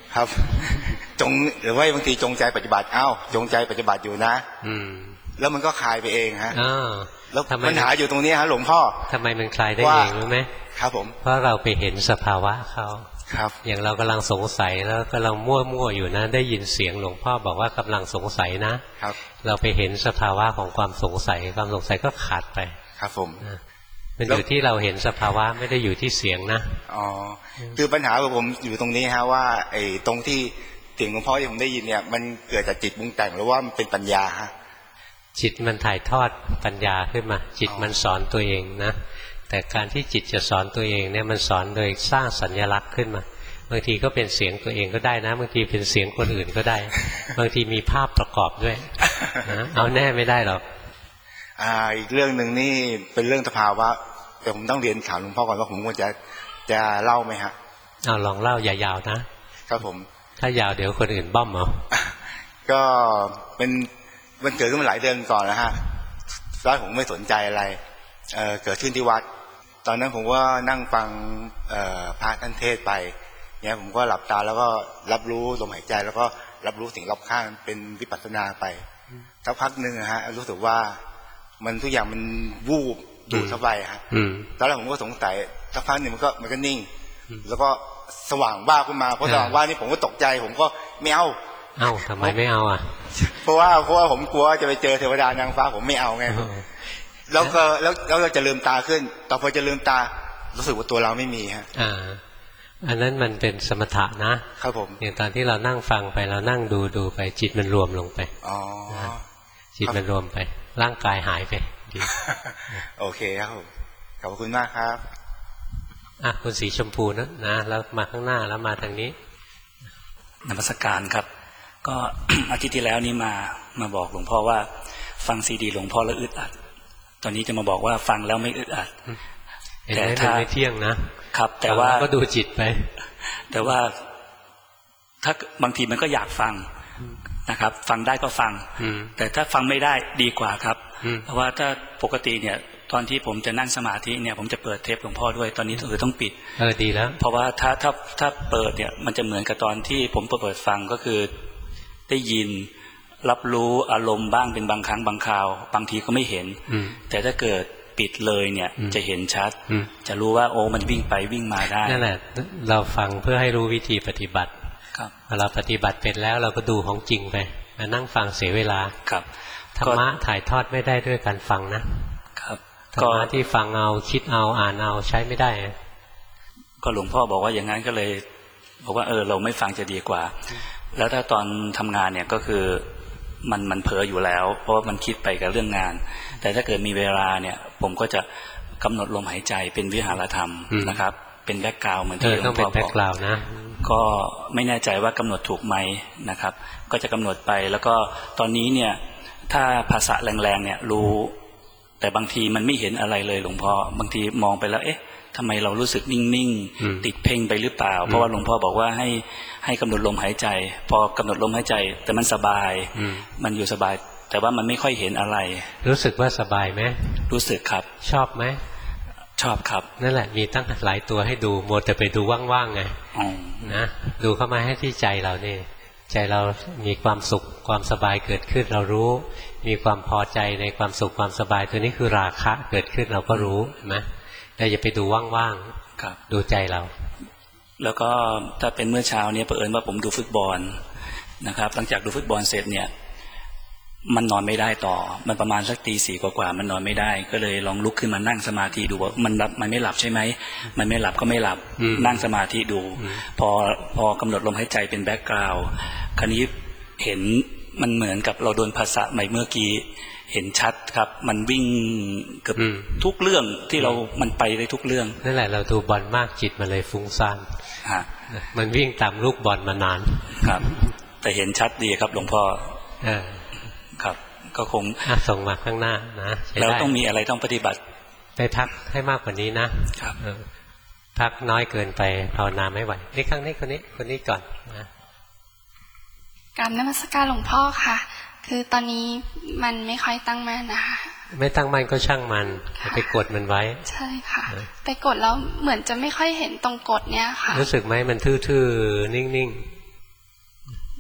ครับ หรือว่าบางทีจงใจปฏิบัติจงใจปฏิบัติอยู่นะแล้วมันก็คลายไปเองฮะแล้วปัญหาอยู่ตรงนี้ฮะหลวงพ่อทำไมมันคลายได้เองรู้ไหมครับผมเพราะเราไปเห็นสภาวะเขาครับอย่างเรากำลังสงสัยแล้วกำลังมั่วอยู่นะได้ยินเสียงหลวงพ่อบอกว่ากำลังสงสัยนะครับเราไปเห็นสภาวะของความสงสัยความสงสัยก็ขาดไปครับผมมันอยู่ที่เราเห็นสภาวะไม่ได้อยู่ที่เสียงนะอ๋อคือปัญหาของผมอยู่ตรงนี้ฮะว่าไอ้ตรงที่เสียงหลวงพ่อที่ผมได้ยินเนี่ยมันเกิดจากจิตปรุงแต่งหรือว่ามันเป็นปัญญาฮะจิตมันถ่ายทอดปัญญาขึ้นมาจิตมันสอนตัวเองนะแต่การที่จิตจะสอนตัวเองเนี่ยมันสอนโดยสร้างสัญลักษณ์ขึ้นมาบางทีก็เป็นเสียงตัวเองก็ได้นะบางทีเป็นเสียงคนอื่นก็ได้บางทีมีภาพประกอบด้วยนะเอาแน่ไม่ได้หรอกอีกเรื่องหนึ่งนี่เป็นเรื่องสภาวะแต่ผมต้องเรียนถามหลวงพ่อก่อนว่าผมควรจะเล่าไหมฮะลองเล่าอย่ายาวนะครับผมถ้ายาวเดี๋ยวคนอื่นบ้อมเอาก็มันเกิดขึ้นมาหลายเดือนก่อนแล้วฮะแล้วผมไม่สนใจอะไรเกิดขึ้นที่วัดตอนนั้นผมก็นั่งฟังพระท่านเทศไปเนี่ยผมก็หลับตาแล้วก็รับรู้ลมหายใจแล้วก็รับรู้สิ่งรอบข้างเป็นวิปัสสนาไปสักพักหนึ่งฮะรู้สึกว่ามันทุกอย่างมันวูบดูดเข้าไปฮะตอนแรกผมก็สงสัยสักพักหนึ่งมันก็นิ่งแล้วก็สว่างบ้าขึ้นมาพอสว่างบ้านี่ผมก็ตกใจผมก็ไม่เอาทำไมไม่เอาเพราะว่าผมกลัวจะไปเจอเทวดานางฟ้าผมไม่เอาไงแล้วเราจะลืมตาขึ้นต่อพอจะลืมตารู้สึกว่าตัวเราไม่มีฮะอันนั้นมันเป็นสมถะนะครับผมอย่างตอนที่เรานั่งฟังไปเรานั่งดูไปจิตมันรวมลงไปจิตมันรวมไปร่างกายหายไปดีโอเคครับผมขอบคุณมากครับคุณสีชมพูนะแล้วมาข้างหน้าแล้วมาทางนี้นมัสการครับก็ อาทิตย์ที่แล้วนี้มาบอกหลวงพ่อว่าฟังซีดีหลวงพ่อแล้วอึดอัดตอนนี้จะมาบอกว่าฟังแล้วไม่อึดอัดแต่ถ้าไม่เที่ยงนะครับแต่ว่าก็ดูจิตไปแต่ว่าถ้าบางทีมันก็อยากฟังนะครับฟังได้ก็ฟังแต่ถ้าฟังไม่ได้ดีกว่าครับเพราะว่าถ้าปกติเนี่ยตอนที่ผมจะนั่งสมาธิเนี่ยผมจะเปิดเทปหลวงพ่อด้วยตอนนี้ต้องปิดดีแล้วเพราะว่าถ้าเปิดเนี่ยมันจะเหมือนกับตอนที่ผมเปิดฟังก็คือได้ยินรับรู้อารมณ์บ้างเป็นบางครั้งบางคราวบางทีก็ไม่เห็นแต่ถ้าเกิดปิดเลยเนี่ยจะเห็นชัดจะรู้ว่าโอ้มันวิ่งไปวิ่งมาได้นั่นแหละเราฟังเพื่อให้รู้วิธีปฏิบัติพอเราปฏิบัติเป็นแล้วเราก็ดูของจริงไปมานั่งฟังเสียเวลาธรรมะถ่ายทอดไม่ได้ด้วยการฟังนะครับธรรมะที่ฟังเอาคิดเอาอ่านเอาใช้ไม่ได้ก็หลวงพ่อบอกว่าอย่างนั้นก็เลยบอกว่าเราไม่ฟังจะดีกว่าแล้วถ้าตอนทำงานเนี่ยก็คือมันเผลออยู่แล้วเพราะว่ามันคิดไปกับเรื่องงานแต่ถ้าเกิดมีเวลาเนี่ยผมก็จะกำหนดลมหายใจเป็นวิหารธรรมนะครับเป็นแบ็กกราวด์เหมือนที่หลวงพ่อบอกก็ไม่แน่ใจว่ากำหนดถูกไหมนะครับก็จะกำหนดไปแล้วก็ตอนนี้เนี่ยถ้าภาษาแรงๆเนี่ยรู้แต่บางทีมันไม่เห็นอะไรเลยหลวงพ่อบางทีมองไปแล้วทำไมเรารู้สึกนิ่งๆติดเพ่งไปหรือเปล่าเพราะว่าหลวงพ่อบอกว่าให้กำหนดลมหายใจพอกำหนดลมหายใจแต่มันสบายมันอยู่สบายแต่ว่ามันไม่ค่อยเห็นอะไรรู้สึกว่าสบายไหมรู้สึกครับชอบไหมชอบครับนั่นแหละมีตั้งหลายตัวให้ดูมัวแต่ไปดูว่างๆไงนะดูเข้ามาให้ที่ใจเรานี่ใจเรามีความสุขความสบายเกิดขึ้นเรารู้มีความพอใจในความสุขความสบายตัวนี้คือราคะเกิดขึ้นเราก็รู้นะเราอย่าไปดูว่างๆดูใจเราแล้วก็ถ้าเป็นเมื่อเช้าเนี่ยเผอิญว่าผมดูฟุตบอลนะครับหลังจากดูฟุตบอลเสร็จเนี่ยมันนอนไม่ได้ต่อมันประมาณสักตี 4กว่ามันนอนไม่ได้ก็เลยลองลุกขึ้นมานั่งสมาธิดูว่ามันไม่หลับใช่ไหมมันไม่หลับก็ไม่หลับนั่งสมาธิดูพอกำหนดลมหายใจเป็นแบ็กกราวด์คราวนี้เห็นมันเหมือนกับเราโดนภาษาใหม่เมื่อกี้เห็นชัดครับมันวิ่งเกือบทุกเรื่องที่เรามันไปได้ทุกเรื่องนั่นแหละเราดูบอลมากจิตมันเลยฟุ้งซ่านมันวิ่งตามลูกบอลมานานครับแต่เห็นชัดดีครับหลวงพ่อครับก็คงส่งมาข้างหน้านะแล้วต้องมีอะไรต้องปฏิบัติไปพักให้มากกว่านี้นะครับพักน้อยเกินไปภาวนาไม่ไหวนี่ข้างนี้คนนี้ก่อนนะกราบนมัสการหลวงพ่อค่ะคือตอนนี้มันไม่ค่อยตั้งมั่นนะคะไม่ตั้งมั่นก็ช่างมันไปกดมันไว้ใช่ค่ะไปกดแล้วเหมือนจะไม่ค่อยเห็นตรงกดเนี้ยค่ะรู้สึกไหมมันทื่อๆนิ่ง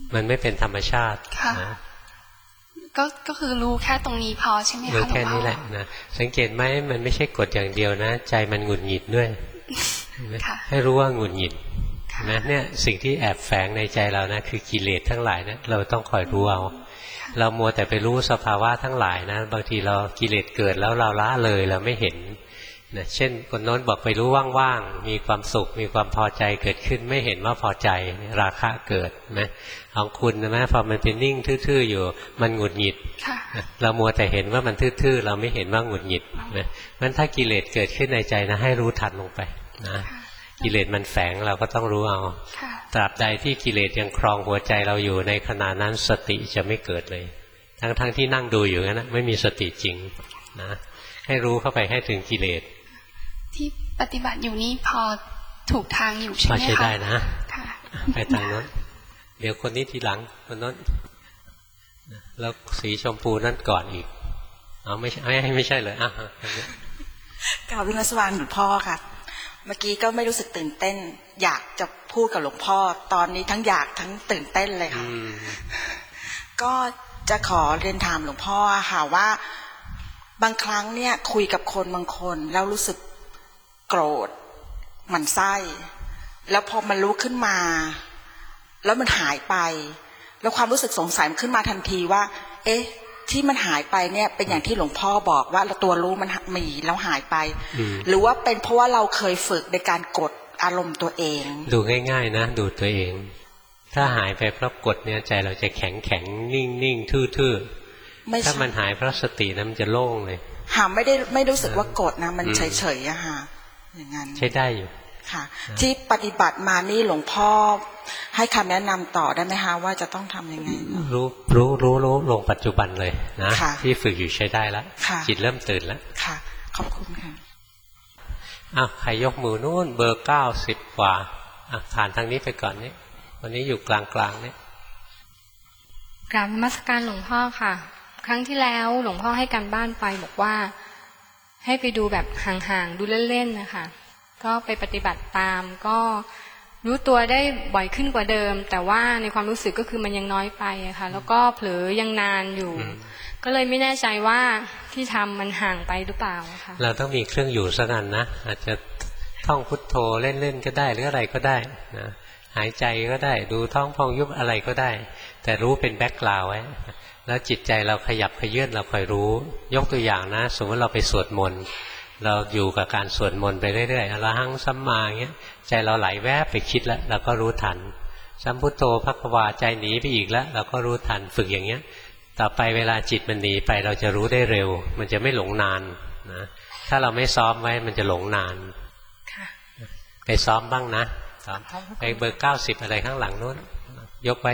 มันไม่เป็นธรรมชาตินะก็คือรู้แค่ตรงนี้พอใช่ไหมคะรู้แค่นี้แหละนะสังเกตไหมมันไม่ใช่กดอย่างเดียวนะใจมันหงุดหงิดด้วยให้รู้ว่าหงุดหงิดนะเนี่ยสิ่งที่แอบแฝงในใจเรานะคือกิเลสทั้งหลายนะเราต้องคอยรู้เอาเรามัวแต่ไปรู้สภาวะทั้งหลายนะบางทีเรากิเลสเกิดแล้วเราละเลยเราไม่เห็นนะเช่นคนโน้นบอกไปรู้ว่างๆมีความสุขมีความพอใจเกิดขึ้นไม่เห็นว่าพอใจราคะเกิดนะของคุณนะพอมันเป็นนิ่งทื่อๆอยู่มันหงุดหงิดเรามัวแต่เห็นว่ามันทื่อๆเราไม่เห็นว่าหงุดหงิดนะงั้นถ้ากิเลสเกิดขึ้นในใจนะให้รู้ทันลงไปนะกิเลสมันแฝงเราก็ต้องรู้เอาตราบใดที่กิเลสยังครองหัวใจเราอยู่ในขณะนั้นสติจะไม่เกิดเลยทั้งที่นั่งดูอยู่นั้นไม่มีสติจริงนะให้รู้เข้าไปให้ถึงกิเลสที่ปฏิบัติอยู่นี้พอถูกทางอยู่ใช่ไหมคะใช้ได้นะไปทางนั้นเดี๋ยวคนนี้ทีหลังคนนั้นแล้วสีชมพูนั่นก่อนอีกไม่ใช่เลยกล่าววิงสวรรค์หลวงพ่อค่ะเมื่อกี้ก็ไม่รู้สึกตื่นเต้นอยากจะพูดกับหลวงพ่อตอนนี้ทั้งอยากทั้งตื่นเต้นเลยค่ะก็จะขอเรียนถามหลวงพ่อค่ะว่าบางครั้งเนี่ยคุยกับคนบางคนแล้วรู้สึกโกรธหมั่นไส้แล้วพอมันรู้ขึ้นมาแล้วมันหายไปแล้วความรู้สึกสงสัยมันขึ้นมาทันทีว่าเอ๊ะที่มันหายไปเนี่ยเป็นอย่างที่หลวงพ่อบอกว่าตัวรู้มันมีแล้วหายไปหรือว่าเป็นเพราะว่าเราเคยฝึกในการกดอารมณ์ตัวเองดูง่ายๆนะดูตัวเองถ้าหายไปเพราะกดเนี่ยใจเราจะแข็งนิ่งทื่อๆถ้ามันหายเพราะสตินะมันจะโล่งเลยไม่รู้สึกว่ากดนะมันเฉยๆอะค่ะอย่างนั้นใช้ได้อยู่ค่ะที่ปฏิบัติมานี่หลวงพ่อให้คำแนะนำต่อได้ไหมคะว่าจะต้องทำยังไงรู้ลงปัจจุบันเลยนะที่ฝึกอยู่ใช้ได้แล้วจิตเริ่มตื่นแล้วค่ะขอบคุณค่ะใครยกมือนู่นเบอร์90กว่าผ่านทางนี้ไปก่อนนี้วันนี้อยู่กลางๆนี่กราบนมัสการหลวงพ่อค่ะครั้งที่แล้วหลวงพ่อให้การบ้านไปบอกว่าให้ไปดูแบบห่างๆดูเล่นๆนะคะก็ไปปฏิบัติตามก็รู้ตัวได้บ่อยขึ้นกว่าเดิมแต่ว่าในความรู้สึกก็คือมันยังน้อยไปอะค่ะแล้วก็เผลอยังนานอยู่ก็เลยไม่แน่ใจว่าที่ทำมันห่างไปหรือเปล่าค่ะเราต้องมีเครื่องอยู่สักอันนะอาจจะท่องพุทโธเล่นๆก็ได้หรืออะไรก็ได้นะหายใจก็ได้ดูท้องพองยุบอะไรก็ได้แต่รู้เป็นแบ็คกราวด์ไว้แล้วจิตใจเราขยับขยื่นเราคอยรู้ยกตัวอย่างนะสมมติเราไปสวดมนต์เราอยู่กับการสวดมนต์ไปเรื่อยๆอรหังสัมมาเงี้ยใจเราไหลแวบไปคิดแล้วเราก็รู้ทันสัมพุทโธภควาใจหนีไปอีกแล้วเราก็รู้ทันฝึกอย่างเงี้ยต่อไปเวลาจิตมันหนีไปเราจะรู้ได้เร็วมันจะไม่หลงนานนะถ้าเราไม่ซ้อมไว้มันจะหลงนานไปซ้อมบ้างนะไปเบอร์90อะไรข้างหลังนู้นยกไว้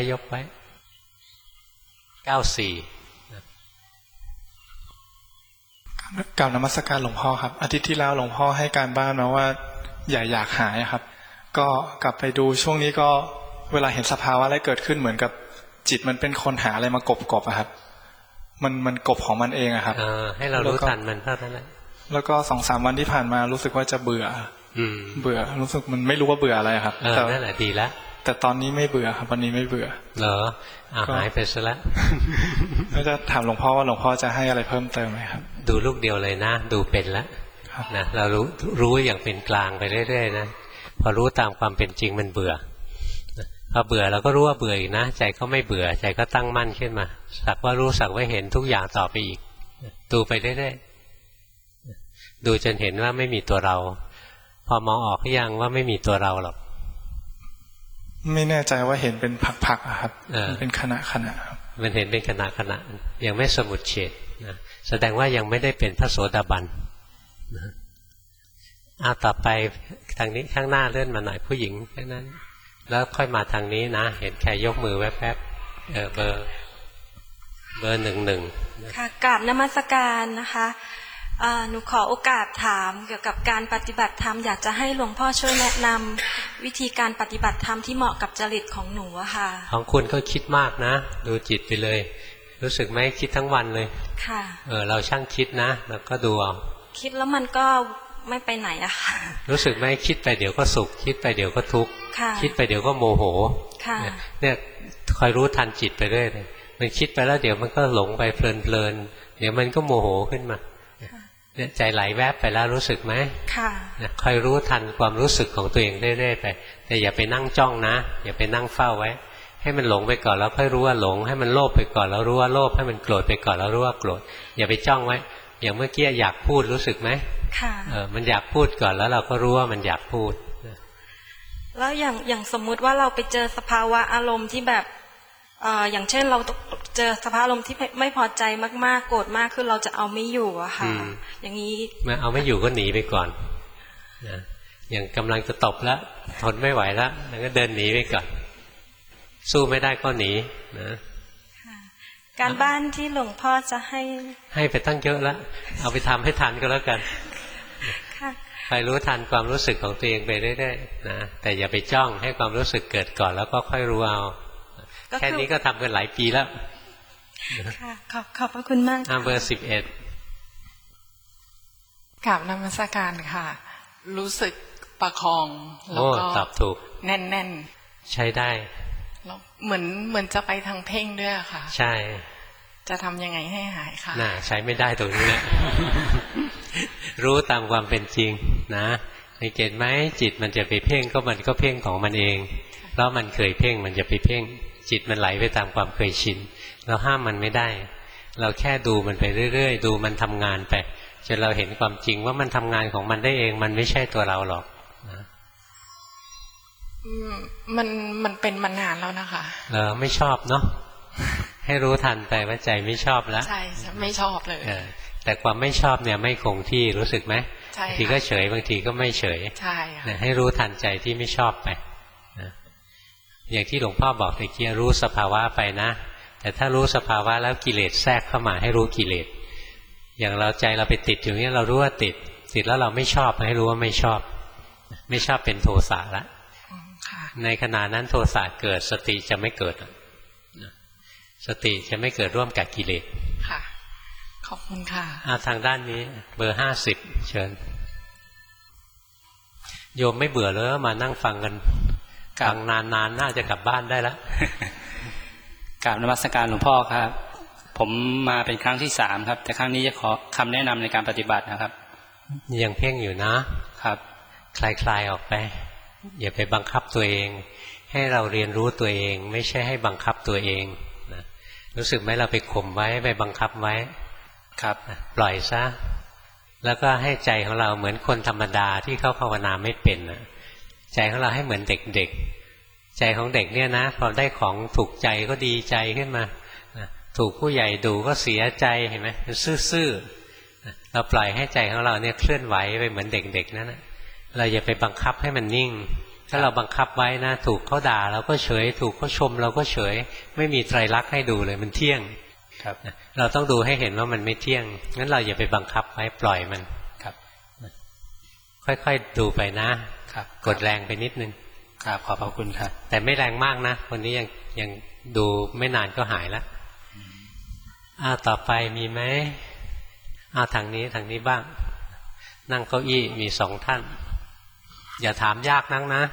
94 กราบนมัสการหลวงพ่อครับอาทิตย์ที่แล้วหลวงพ่อให้การบ้านมาว่าอย่าอยากหายครับก็กลับไปดูช่วงนี้ก็เวลาเห็นสภาวะอะไรเกิดขึ้นเหมือนกับจิตมันเป็นคนหาอะไรมากบอะครับมันกบของมันเองอะครับให้เรารู้ทันมันเท่านั้นแหละแล้วก็ 2-3 วันที่ผ่านมารู้สึกว่าจะเบื่อรู้สึกมันไม่รู้ว่าเบื่ออะไรครับแต่นั่นแหละดีแล้วแต่ตอนนี้ไม่เบื่อครับวันนี้ไม่เบื่อเหรอหายไปซะแล้วก็จะถามหลวงพ่อว่าหลวงพ่อจะให้อะไรเพิ่มเติมไหมครับดูลูกเดียวเลยนะดูเป็นแล้วนะเรารู้อย่างเป็นกลางไปเรื่อยๆนะพอรู้ตามความเป็นจริงมันเบื่อพอเบื่อเราก็รู้ว่าเบื่ออีกนะใจก็ไม่เบื่อใจก็ตั้งมั่นขึ้นมาสักว่ารู้สักว่าเห็นทุกอย่างต่อไปอีกดูไปเรื่อยๆดูจนเห็นว่าไม่มีตัวเราพอมองออกยังว่าไม่มีตัวเราหรอกไม่แน่ใจว่าเห็นเป็นพักๆครับเป็นขณะครับมันเห็นเป็นขณะยังไม่สมุจเฉทนะแสดงว่ายังไม่ได้เป็นพระโสดาบันต่อไปทางนี้ข้างหน้าเลื่อนมาหน่อยผู้หญิงแค่นั้นแล้วค่อยมาทางนี้นะเห็นแค่ยกมือแวบๆเบอร์11 ค่ะกราบนมัสการนะคะหนูขอโอกาสถามเกี่ยวกับการปฏิบัติธรรมอยากจะให้หลวงพ่อช่วยแนะนำวิธีการปฏิบัติธรรมที่เหมาะกับจริตของหนูอะค่ะของคุณก็คิดมากนะดูจิตไปเลยรู้สึกไหมคิดทั้งวันเลยค่ะเราช่างคิดนะแล้วก็ดูเอาคิดแล้วมันก็ไม่ไปไหนอะค่ะรู้สึกไหมคิดไปเดี๋ยวก็สุขคิดไปเดี๋ยวก็ทุกข์คิดไปเดี๋ยวก็โมโหเนี่ยคอยรู้ทันจิตไปเรื่อยเลยมันคิดไปแล้วเดี๋ยวมันก็หลงไปเพลินเดี๋ยวมันก็โมโหขึ้นมาเนี่ยใจไหลแวบไปแล้วรู้สึกไหมค่ะคอยรู้ทันความรู้สึกของตัวเองเรื่อยๆไปแต่อย่าไปนั่งจ้องนะอย่าไปนั่งเฝ้าไว้ให้มันหลงไปก่อนแล้วค่อยรู้ว่าหลงให้มันโลภไปก่อนแล้วรู้ว่าโลภให้มันโกรธไปก่อนแล้วรู้ว่าโกรธอย่าไปจ้องไว้อย่างเมื่อกี้อยากพูดรู้สึกไหมค่ะมันอยากพูดก่อนแล้วเราก็รู้ว่ามันอยากพูดแล้วอย่างสมมุติว่าเราไปเจอสภาวะอารมณ์ที่แบบอย่างเช่นเราเจอสภาวะอารมณ์ที่ไม่พอใจมากๆโกรธมากคือเราจะเอาไม่อยู่อะค่ะอย่างนี้เมื่อเอาไม่อยู่ก็หนีไปก่อนนะอย่างกำลังจะตบแล้วทนไม่ไหวแล้วแล้วก็เดินหนีไปก่อนสู้ไม่ได้ก็หนีนะการบ้านที่หลวงพ่อจะให้ไปตั้งเยอะแล้วเอาไปทำให้ทันก็แล้วกันไปรู้ทันความรู้สึกของตัวเองไปเรื่อยๆนะแต่อย่าไปจ้องให้ความรู้สึกเกิดก่อนแล้วก็ค่อยรู้เอาแค่นี้ก็ทำกันหลายปีแล้วค่ะขอบพระคุณมากเบอร์11 กราบนมัสการค่ะรู้สึกประคองแล้วก็ตอบถูกแน่นๆใช้ได้เหมือนจะไปทางเพ่งด้วยค่ะใช่จะทำยังไงให้หายค่ะน่าใช้ไม่ได้ตรงนี้แหละ รู้ตามความเป็นจริงนะสังเกตไหมจิตมันจะไปเพ่งก็มันก็เพ่งของมันเองแล้วมันเคยเพ่งมันจะไปเพ่งจิตมันไหลไปตามความเคยชินเราห้ามมันไม่ได้เราแค่ดูมันไปเรื่อยๆดูมันทำงานไปจนเราเห็นความจริงว่ามันทำงานของมันได้เองมันไม่ใช่ตัวเราหรอกนะมันเป็นมานานแล้วนะคะไม่ชอบเนาะให้รู้ทันไปว่าใจไม่ชอบแล้วใช่ไม่ชอบเลยแต่ความไม่ชอบเนี่ยไม่คงที่รู้สึกไหมบางทีก็เฉยบางทีก็ไม่เฉยใช่ให้รู้ทันใจที่ไม่ชอบไปนะอย่างที่หลวงพ่อบอกตะกี้รู้สภาวะไปนะแต่ถ้ารู้สภาวะแล้วกิเลสแทรกเข้ามาให้รู้กิเลสอย่างเราใจเราไปติดอยู่เนี่ยเรารู้ว่าติดแล้วเราไม่ชอบให้รู้ว่าไม่ชอบเป็นโทสะละในขณะนั้นโทสะเกิดสติจะไม่เกิดสติจะไม่เกิดร่วมกับกิเลสค่ะขอบคุณค่ะทางด้านนี้เบอร์50เชิญโยมไม่เบื่อเลยมานั่งฟังกันฟังนานๆน่าจะกลับบ้านได้แล้วกราบนมัสการหลวงพ่อครับผมมาเป็นครั้งที่3ครับแต่ครั้งนี้จะขอคำแนะนำในการปฏิบัตินะครับยังเพ่งอยู่นะครับคลายๆออกไปอย่าไปบังคับตัวเองให้เราเรียนรู้ตัวเองไม่ใช่ให้บังคับตัวเองนะรู้สึกไหมเราไปข่มไว้ไปบังคับไว้ครับปล่อยซะแล้วก็ให้ใจของเราเหมือนคนธรรมดาที่เขาภาวนาไม่เป็นนะใจของเราให้เหมือนเด็กๆใจของเด็กเนี่ยนะพอได้ของถูกใจก็ดีใจขึ้นมาถูกผู้ใหญ่ดูก็เสียใจเห็นไหมมันซื่อๆเราปล่อยให้ใจของเราเนี่ยเคลื่อนไหวไปเหมือนเด็กๆนั่นแหละเราอย่าไปบังคับให้มันนิ่งถ้าเราบังคับไว้นะถูกเขาด่าเราก็เฉยถูกเขาชมเราก็เฉยไม่มีไตรลักษณ์ให้ดูเลยมันเที่ยงครับเราต้องดูให้เห็นว่ามันไม่เที่ยงงั้นเราอย่าไปบังคับไว้ปล่อยมันครับค่อยๆดูไปนะครับกดแรงไปนิดนึงครับขอบพระคุณครับแต่ไม่แรงมากนะคนนี้ยังดูไม่นานก็หายแล้วต่อไปมีไหมทางนี้บ้างนั่งเก้าอี้มี2ท่านอย่าถามยากนักนะ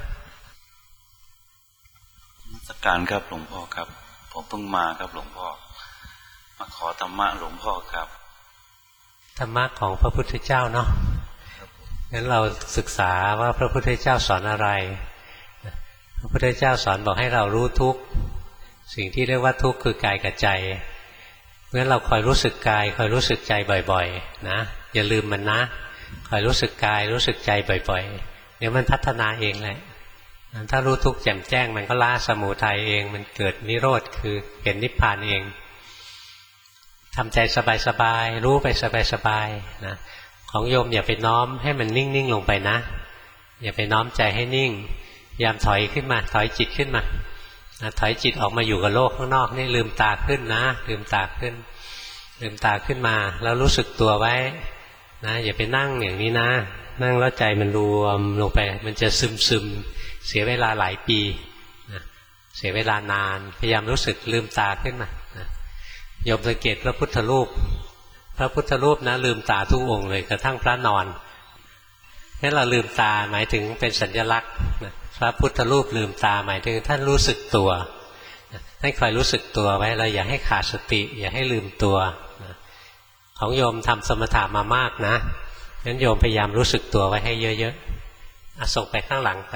สักการครับหลวงพ่อครับผมเพิ่งมาครับหลวงพ่อมาขอธรรมะหลวงพ่อครับธรรมะของพระพุทธเจ้าเนาะงั้นเราศึกษาว่าพระพุทธเจ้าสอนอะไรพระพุทธเจ้าสอนบอกให้เรารู้ทุกข์สิ่งที่เรียกว่าทุกข์คือกายกับใจงั้นเราคอยรู้สึกกายคอยรู้สึกใจบ่อยๆนะอย่าลืมมันนะคอยรู้สึกกายรู้สึกใจบ่อยๆเดี๋ยวมันพัฒนาเองแหละถ้ารู้ทุกข์แจ่มแจ้งมันก็ละสมุทัยเองมันเกิดนิโรธคือเห็นนิพพานเองทำใจสบายๆรู้ไปสบายๆนะของโยมอย่าไปน้อมให้มันนิ่งๆลงไปนะอย่าไปน้อมใจให้นิ่งพยายามถอยขึ้นมาถอยจิตขึ้นมาถอยจิตออกมาอยู่กับโลกข้างนอกนี่ลืมตาขึ้นนะลืมตาขึ้นมาแล้วรู้สึกตัวไว้นะอย่าไปนั่งอย่างนี้นะนั่งแล้วใจมันรวมลงไปมันจะซึมเสียเวลาหลายปีนะเสียเวลานานพยายามรู้สึกลืมตาขึ้นมานะโยมสังเกตพระพุทธรูปนะลืมตาทุกองค์เลยกระทั่งพระนอนงั้นเราลืมตาหมายถึงเป็นสัญลักษณ์นะพระพุทธรูปลืมตาหมายถึงท่านรู้สึกตัวให้คอยรู้สึกตัวไว้เราอย่าให้ขาดสติอย่าให้ลืมตัวของโยมทำสมถะมามากนะงั้นโยมพยายามรู้สึกตัวไว้ให้เยอะๆส่งไปข้างหลังไป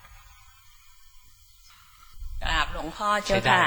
กราบหลวงพ่อเจ้าค่ะ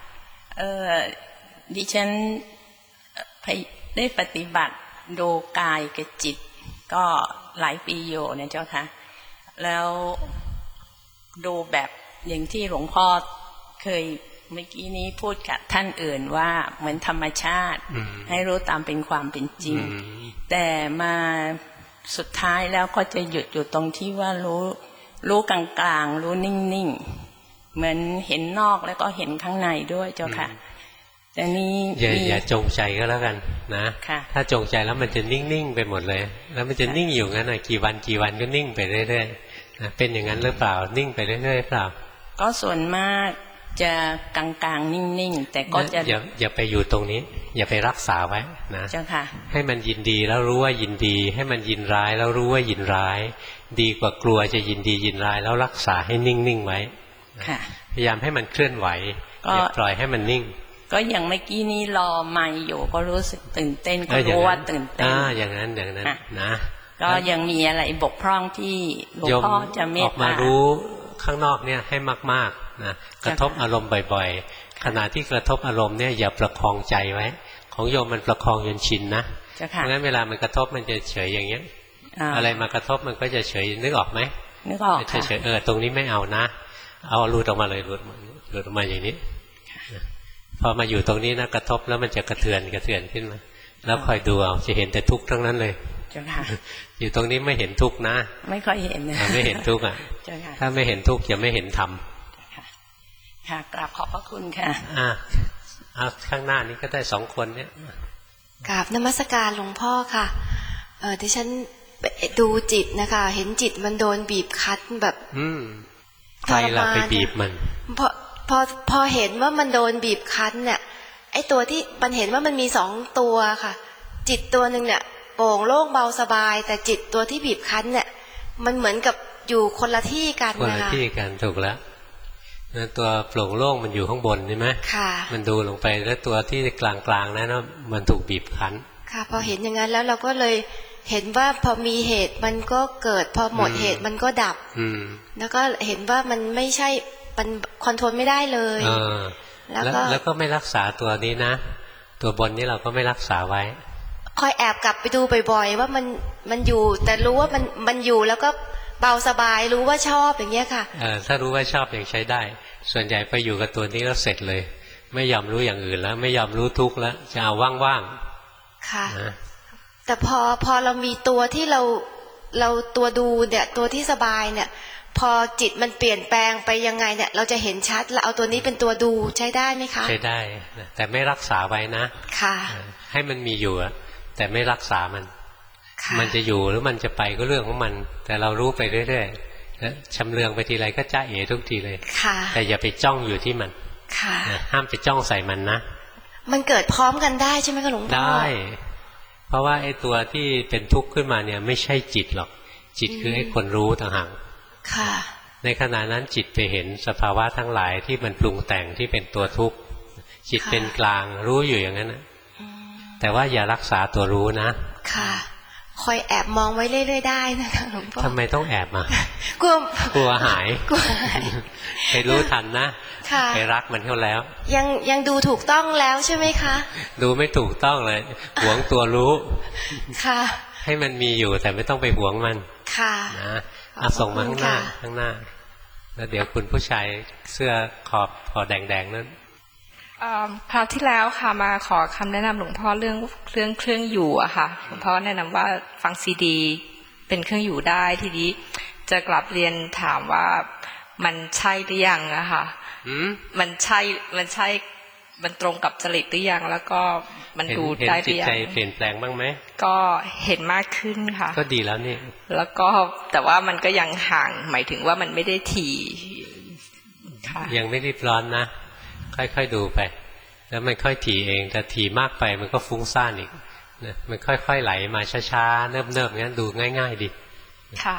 ดิฉันได้ปฏิบัติดูกายกับจิตก็หลายปีอยู่นะเจ้าค่ะแล้วดูแบบอย่างที่หลวงพ่อเคยเมื่อกี้นี้พูดกับท่านอื่นว่าเหมือนธรรมชาติให้รู้ตามเป็นความเป็นจริงแต่มาสุดท้ายแล้วก็จะหยุดอยู่ตรงที่ว่ารู้กลางๆรู้นิ่งๆเหมือนเห็นนอกแล้วก็เห็นข้างในด้วยเจ้าค่ะแต่นี้อย่าจงใจก็แล้วกันนะถ้าจงใจแล้วมันจะนิ่งๆไปหมดเลยแล้วมันจะนิ่งอยู่งั้นนะกี่วันก็นิ่งไปเรื่อยๆเป็นอย่างนั้นหรือเปล่านิ่งไปเรื่อยๆเปล่าก็ส่วนมากจะกลางๆนิ่งๆแต่ก็จะอย่าไปอยู่ตรงนี้อย่าไปรักษาไว้นะเจ้าค่ะให้มันยินดีแล้วรู้ว่ายินดีให้มันยินร้ายแล้วรู้ว่ายินร้ายดีกว่ากลัวจะยินดียินร้ายแล้วรักษาให้นิ่งๆไว้พยายามให้มันเคลื่อนไหวอย่าปล่อยให้มันนิ่งก็อย่างเมื่อกี้นี้รอไม่อยู่ก็รู้สึกตื่นเต้นก็รู้ว่าตื่นเต้นอย่างนั้นนะก็ยังมีอะไรบกพร่องที่หลวงพ่อจะเมตตาออกมารู้ข้างนอกเนี่ยให้มากๆนะกระทบอารมณ์บ่อยๆขณะที่กระทบอารมณ์เนี่ยอย่าประคองใจไว้ของโยมมันประคองจนชินนะเพราะงั้นเวลามันกระทบมันจะเฉยอย่างเงี้ยอะไรมากระทบมันก็จะเฉยนึกออกไหมนึกออกเฉยตรงนี้ไม่เอานะเอาหลุดออกมาเลยหลุดออกมาอย่างนี้พอมาอยู่ตรงนี้นะกระทบแล้วมันจะกระเทือนขึ้นมาแล้วคอยดูเอาจะเห็นแต่ทุกข์ทั้งนั้นเลยอยู่ตรงนี้ไม่เห็นทุกข์นะไม่ค่อยเห็นนะไม่เห็นทุกข์อ่ะถ้าไม่เห็นทุกข์จะไม่เห็นธรรมค่ะกราบขอบพระคุณค่ะข้างหน้านี้ก็ได้2 คนเนี่ยกราบนมัสการหลวงพ่อค่ะที่ฉันดูจิตนะคะเห็นจิตมันโดนบีบคั้นแบบใครล่ะไปบีบมันพอเห็นว่ามันโดนบีบคั้นเนี่ยไอ้ตัวที่มันเห็นว่ามันมี2 ตัวค่ะจิตตัวหนึ่งเนี่ยโปร่งโล่งเบาสบายแต่จิตตัวที่บีบคั้นเนี่ยมันเหมือนกับอยู่คนละที่กันนะคะคนละที่กันถูกแล้วนะตัวโปร่งโล่งมันอยู่ข้างบนใช่ไหมค่ะมันดูลงไปแล้วตัวที่กลางๆนั้นมันถูกบีบคั้นค่ะพอเห็นอย่างนั้นแล้วเราก็เลยเห็นว่าพอมีเหตุมันก็เกิดพอหมดเหตุมันก็ดับแล้วก็เห็นว่ามันไม่ใช่มันคอนโทรลไม่ได้เลยแล้วก็ไม่รักษาตัวนี้นะตัวบนนี้เราก็ไม่รักษาไว้คอยแอบกลับไปดูบ่อยๆว่ามันอยู่แต่รู้ว่ามันอยู่แล้วก็เบาสบายรู้ว่าชอบอย่างเงี้ยค่ะถ้ารู้ว่าชอบยังใช้ได้ส่วนใหญ่ไปอยู่กับตัวนี้แล้วเสร็จเลยไม่ยอมรู้อย่างอื่นแล้วไม่ยอมรู้ทุกข์แล้วจะเอาว่างๆค่ะแต่พอเรามีตัวที่เราตัวดูเนี่ยตัวที่สบายเนี่ยพอจิตมันเปลี่ยนแปลงไปยังไงเนี่ยเราจะเห็นชัดแล้วเอาตัวนี้เป็นตัวดูใช้ได้ไหมคะใช้ได้แต่ไม่รักษาไว้นะค่ะให้มันมีอยู่แต่ไม่รักษามันจะอยู่หรือมันจะไปก็เรื่องของมันแต่เรารู้ไปเรื่อยๆชำเลืองไปทีไรก็จ้าเอ๋ทุกทีเลยแต่อย่าไปจ้องอยู่ที่มันห้ามไปจ้องใส่มันนะมันเกิดพร้อมกันได้ใช่ไหมคะหลวงพ่อได้เพราะว่าไอ้ตัวที่เป็นทุกข์ขึ้นมาเนี่ยไม่ใช่จิตหรอกจิตคือไอ้คนรู้ต่างหากในขณะนั้นจิตไปเห็นสภาวะทั้งหลายที่มันปรุงแต่งที่เป็นตัวทุกข์จิตเป็นกลางรู้อยู่อย่างนั้นแต่ว่าอย่ารักษาตัวรู้นะค่ะคอยแอบมองไว้เรื่อยๆได้นะคะหลวงพ่อทำไมต้องแอบมากลัวหายไปรู้ทันนะไปรักมันเข้าแล้วยังดูถูกต้องแล้วใช่ไหมคะดูไม่ถูกต้องเลยหวงตัวรู้ค่ะให้มันมีอยู่แต่ไม่ต้องไปหวงมันค่ะนะส่งมาข้างหน้าแล้วเดี๋ยวคุณผู้ชายเสื้อขอบคอแดงๆนั้นคราวที่แล้วค่ะมาขอคำแนะนำหลวงพ่อเรื่องเครื่องอยู่อะค่ะหลวงพ่อแนะนำว่าฟังซีดีเป็นเครื่องอยู่ได้ทีนี้จะกลับเรียนถามว่ามันใช่หรือยังอะค่ะมันใช่มันตรงกับจริตหรือยังแล้วก็มันดูได้หรือยังเห็นจิตใจเปลี่ยนแปลงบ้างไหมก็เห็นมากขึ้นค่ะก็ดีแล้วนี่แล้วก็แต่ว่ามันก็ยังห่างหมายถึงว่ามันไม่ได้ถี่ยังไม่รีบร้อนนะค่อยๆดูไปแล้วมันค่อยถี่เองแต่ถี่มากไปมันก็ฟุ้งซ่านอีกนะมันค่อยๆไหลมาช้าๆเนิบๆงั้นดูง่ายๆดีค่ะ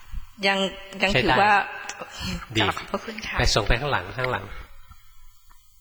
ยังถือว่าดีไปส่งไปข้างหลัง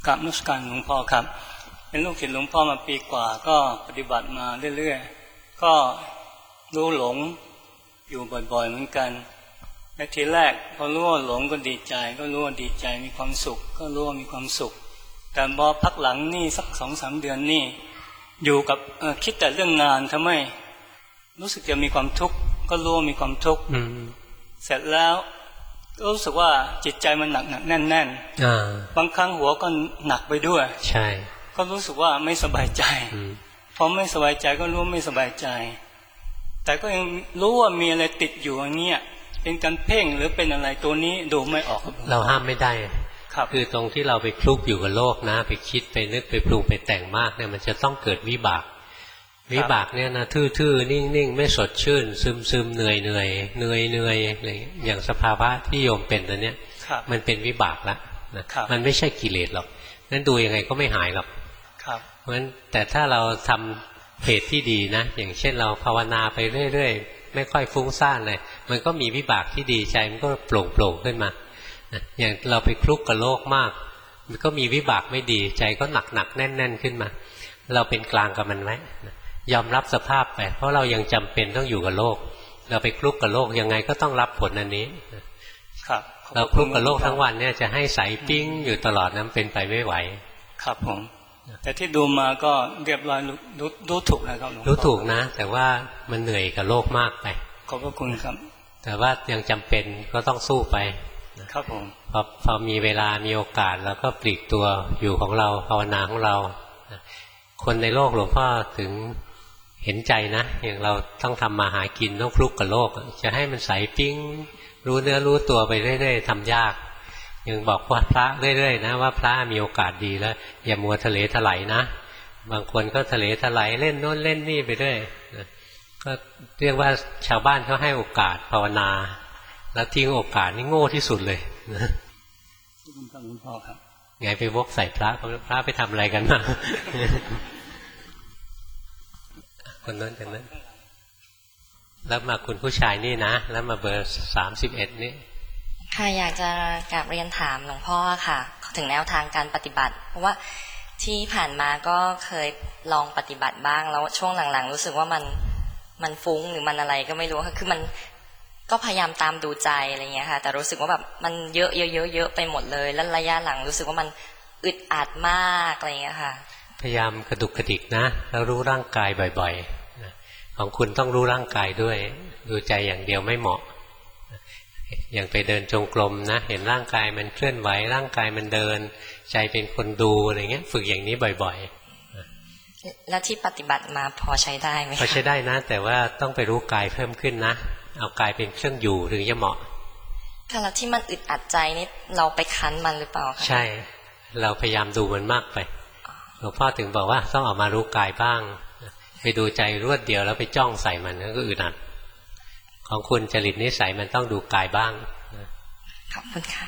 กราบนมัสการหลวงพ่อครับเป็นลูกศิษย์หลวงพ่อมาปีกว่าก็ปฏิบัติมาเรื่อยๆก็รู้หลงอยู่บ่อยๆเหมือนกันในทีแรกพอรู้ว่าหลงก็ดีใจก็รู้ว่าดีใจมีความสุขก็รู้ว่ามีความสุขแต่พอพักหลังนี่สัก 2-3 เดือนนี่อยู่กับคิดแต่เรื่องงานทำไมรู้สึกจะมีความทุกข์ก็รู้ว่ามีความทุกข์เสร็จแล้วก็รู้สึกว่าจิตใจมันหนักแน่นบางครั้งหัวก็หนักไปด้วยใช่ก็รู้สึกว่าไม่สบายใจพอไม่สบายใจก็รู้ไม่สบายใจแต่ก็ยังรู้ว่ามีอะไรติดอยู่อย่างเงี้ยเป็นการเพ่งหรือเป็นอะไรตัวนี้ดูไม่ออกเราห้ามไม่ได้คือตรงที่เราไปคลุกอยู่กับโลกนะไปคิดไปนึกไปปรุงไปแต่งมากเนี่ยมันจะต้องเกิดวิบากเนี่ยนะทื่อๆนิ่งๆไม่สดชื่นซึมๆเหนื่อยอะไรอย่างสภาวะที่โยมเป็นตัวเนี้ยมันเป็นวิบากแล้วนะมันไม่ใช่กิเลสหรอกนั้นดูยังไงก็ไม่หายหรอกเพราะฉะนั้นแต่ถ้าเราทำเพจที่ดีนะอย่างเช่นเราภาวนาไปเรื่อยๆไม่ค่อยฟุ้งซ่านเลยมันก็มีวิบากที่ดีใจมันก็โปร่งขึ้นมาอย่างเราไปคลุกกับโลกมากมันก็มีวิบากไม่ดีใจก็หนักแน่นขึ้นมาเราเป็นกลางกับมันไว้ยอมรับสภาพไปเพราะเรายังจำเป็นต้องอยู่กับโลกเราไปคลุกกับโลกยังไงก็ต้องรับผลอันนี้เราคลุกกับโลกทั้งวันเนี่ยจะให้ใสปิ้งอยู่ตลอดนั้นเป็นไปไม่ไหวครับผมแต่ที่ดูมาก็เรียบร้อยรู้ถูกนะครับรู้ถูกนะแต่ว่ามันเหนื่อยกับโลกมากไปขอบพระคุณครับแต่ว่ายังจำเป็นก็ต้องสู้ไปครับผมพอมีเวลามีโอกาสแล้วก็ปลีกตัวอยู่ของเราภาวนาของเราคนในโลกหลวงพ่อถึงเห็นใจนะอย่างเราต้องทำมาหากินต้องคลุกกับโลกจะให้มันใสปิ้งรู้เนื้อรู้ตัวไปเรื่อยๆทำยากยังบอกว่าพระเรื่อยๆนะว่าพระมีโอกาสดีแล้วอย่ามัวทะเลถลายนะบางคนก็ทะเลถลายเล่นโน้นเล่นนี่ไปเรื่อยก็เรียกว่าชาวบ้านเขาให้โอกาสภาวนาแล้วทิ้งโอกาสนี่โง่ที่สุดเลยคุณหลวงพ่อครับไงไปวกใส่พระไปทำอะไรกันมาคนนั้นกันนั้นแล้วมาคุณผู้ชายนี่นะแล้วมาเบอร์31นี่ค่ะอยากจะกราบเรียนถามหลวงพ่อค่ะถึงแนวทางการปฏิบัติเพราะว่าที่ผ่านมาก็เคยลองปฏิบัติบ้างแล้วช่วงหลังๆรู้สึกว่ามันฟุ้งหรือมันอะไรก็ไม่รู้ค่ะคือมันก็พยายามตามดูใจอะไรเงี้ยค่ะแต่รู้สึกว่าแบบมันเยอะไปหมดเลยแล้วระยะหลังรู้สึกว่ามันอึดอัดมากอะไรเงี้ยค่ะพยายามกระดุกกระดิกนะแล้วรู้ร่างกายบ่อยๆของคุณต้องรู้ร่างกายด้วยดูใจอย่างเดียวไม่เหมาะอย่างไปเดินจงกรมนะเห็นร่างกายมันเคลื่อนไหวร่างกายมันเดินใจเป็นคนดูอะไรเงี้ยฝึกอย่างนี้บ่อยๆแล้วที่ปฏิบัติมาพอใช้ได้ไหมพอใช้ได้นะแต่ว่าต้องไปรู้กายเพิ่มขึ้นนะเอากายเป็นเครื่องอยู่ถึงจะเหมาะค่ะแล้วที่มันอึดอัดใจนี่เราไปคั้นมันหรือเปล่าคะใช่เราพยายามดูมันมากไปหลวงพ่อถึงบอกว่าต้องออกมารู้กายบ้างไปดูใจรวดเดียวแล้วไปจ้องใส่มันก็อึดอัดของคุณจริตนิสัยมันต้องดูกายบ้างขอบคุณค่ะ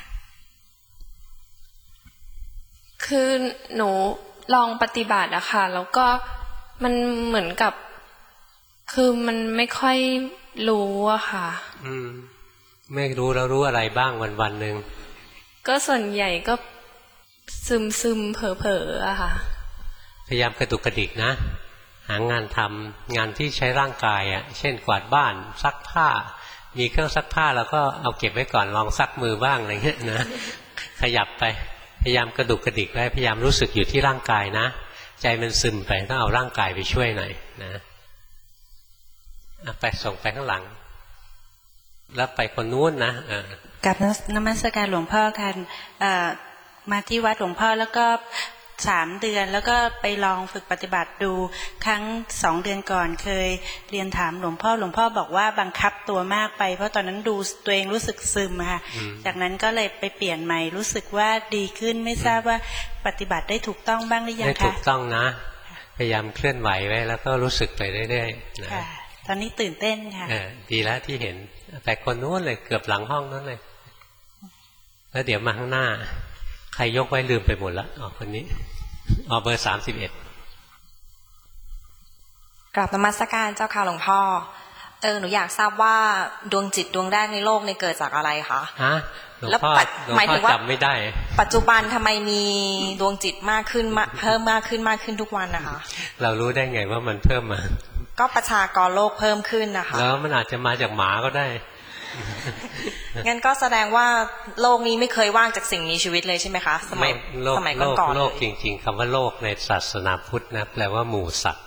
คือหนูลองปฏิบัติอะค่ะแล้วก็มันเหมือนกับคือมันไม่ค่อยรู้อะค่ะไม่รู้แล้วรู้อะไรบ้างวันๆหนึ่งก็ส่วนใหญ่ก็ซึมเผลอๆอะค่ะพยายามกระตุกกระดิกนะหางานทำงานที่ใช้ร่างกายอ่ะเช่นกวาดบ้านซักผ้ามีเครื่องซักผ้าแล้วก็เอาเก็บไว้ก่อนลองซักมือบ้างอะไรเงี้ยนะขยับไปพยายามกระดุกกระดิกไว้พยายามรู้สึกอยู่ที่ร่างกายนะใจมันซึมไปต้องเอาร่างกายไปช่วยหน่อยนะไปส่งไปข้างหลังแล้วไปคนนู้นนะกับนมัสการหลวงพ่อกันมาที่วัดหลวงพ่อแล้วก็3 เดือนแล้วก็ไปลองฝึกปฏิบัติดูครั้ง2 เดือนก่อนเคยเรียนถามหลวงพ่อบอกว่าบังคับตัวมากไปเพราะตอนนั้นดูตัวเองรู้สึกซึมค่ะจากนั้นก็เลยไปเปลี่ยนใหม่รู้สึกว่าดีขึ้นไม่ทราบว่าปฏิบัติได้ถูกต้องบ้างหรือยังคะได้ถูกต้องนะพยายามเคลื่อนไหวไว้แล้วก็รู้สึกไปเรื่อยๆนะตอนนี้ตื่นเต้นค่ะดีแล้วที่เห็นแต่คนนู้นเลยเกือบหลังห้องนั้นเลยแล้วเดี๋ยวมาข้างหน้าใครยกไว้ลืมไปหมดแล้วคนนี้เบอร์31 กราบนมัสการเจ้าค่ะหลวงพ่อหนูอยากทราบว่าดวงจิตดวงแรกในโลกเนี่ยเกิดจากอะไรคะแล้วหมายถึงว่าจำไม่ได้ปัจจุบันทำไมมีดวงจิตมากขึ้นเพิ่มมากขึ้นทุกวันนะคะเรารู้ได้ไงว่ามันเพิ่มมาก็ประชากรโลกเพิ่มขึ้นนะคะแล้วมันอาจจะมาจากหมาก็ได้งั้นก็แสดงว่าโลกนี้ไม่เคยว่างจากสิ่งมีชีวิตเลยใช่ไหมคะสมัยก่อนโลกจริงๆคำว่าโลกในศาสนาพุทธนะแปลว่าหมู่สัตว์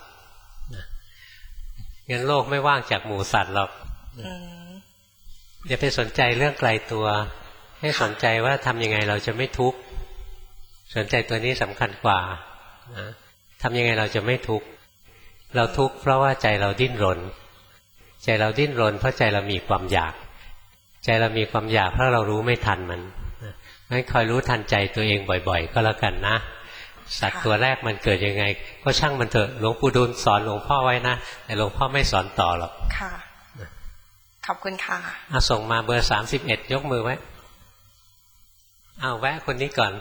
งั้นโลกไม่ว่างจากหมู่สัตว์หรอกอย่าไปสนใจเรื่องไกลตัวให้สนใจว่าทำยังไงเราจะไม่ทุกข์สนใจตัวนี้สำคัญกว่าทำยังไงเราจะไม่ทุกข์เราทุกข์เพราะว่าใจเราดิ้นรนใจเราดิ้นรนเพราะใจเรามีความอยากใจเรามีความอยากเพราะเรารู้ไม่ทันมันงั้นคอยรู้ทันใจตัวเองบ่อยๆก็แล้วกันนะสัตว์ตัวแรกมันเกิดยังไงก็ช่างมันเถอะหลวงปู่ดูลสอนหลวงพ่อไว้นะแต่หลวงพ่อไม่สอนต่อหรอกค่ะขอบคุณค่ะส่งมาเบอร์31ยกมือไว้แวะคนนี้ก่อน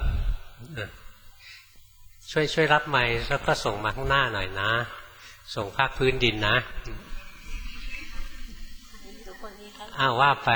ช่วยรับไมค์แล้วก็ส่งมาข้างหน้าหน่อยนะส่งภาคพื้นดินนะว่าไป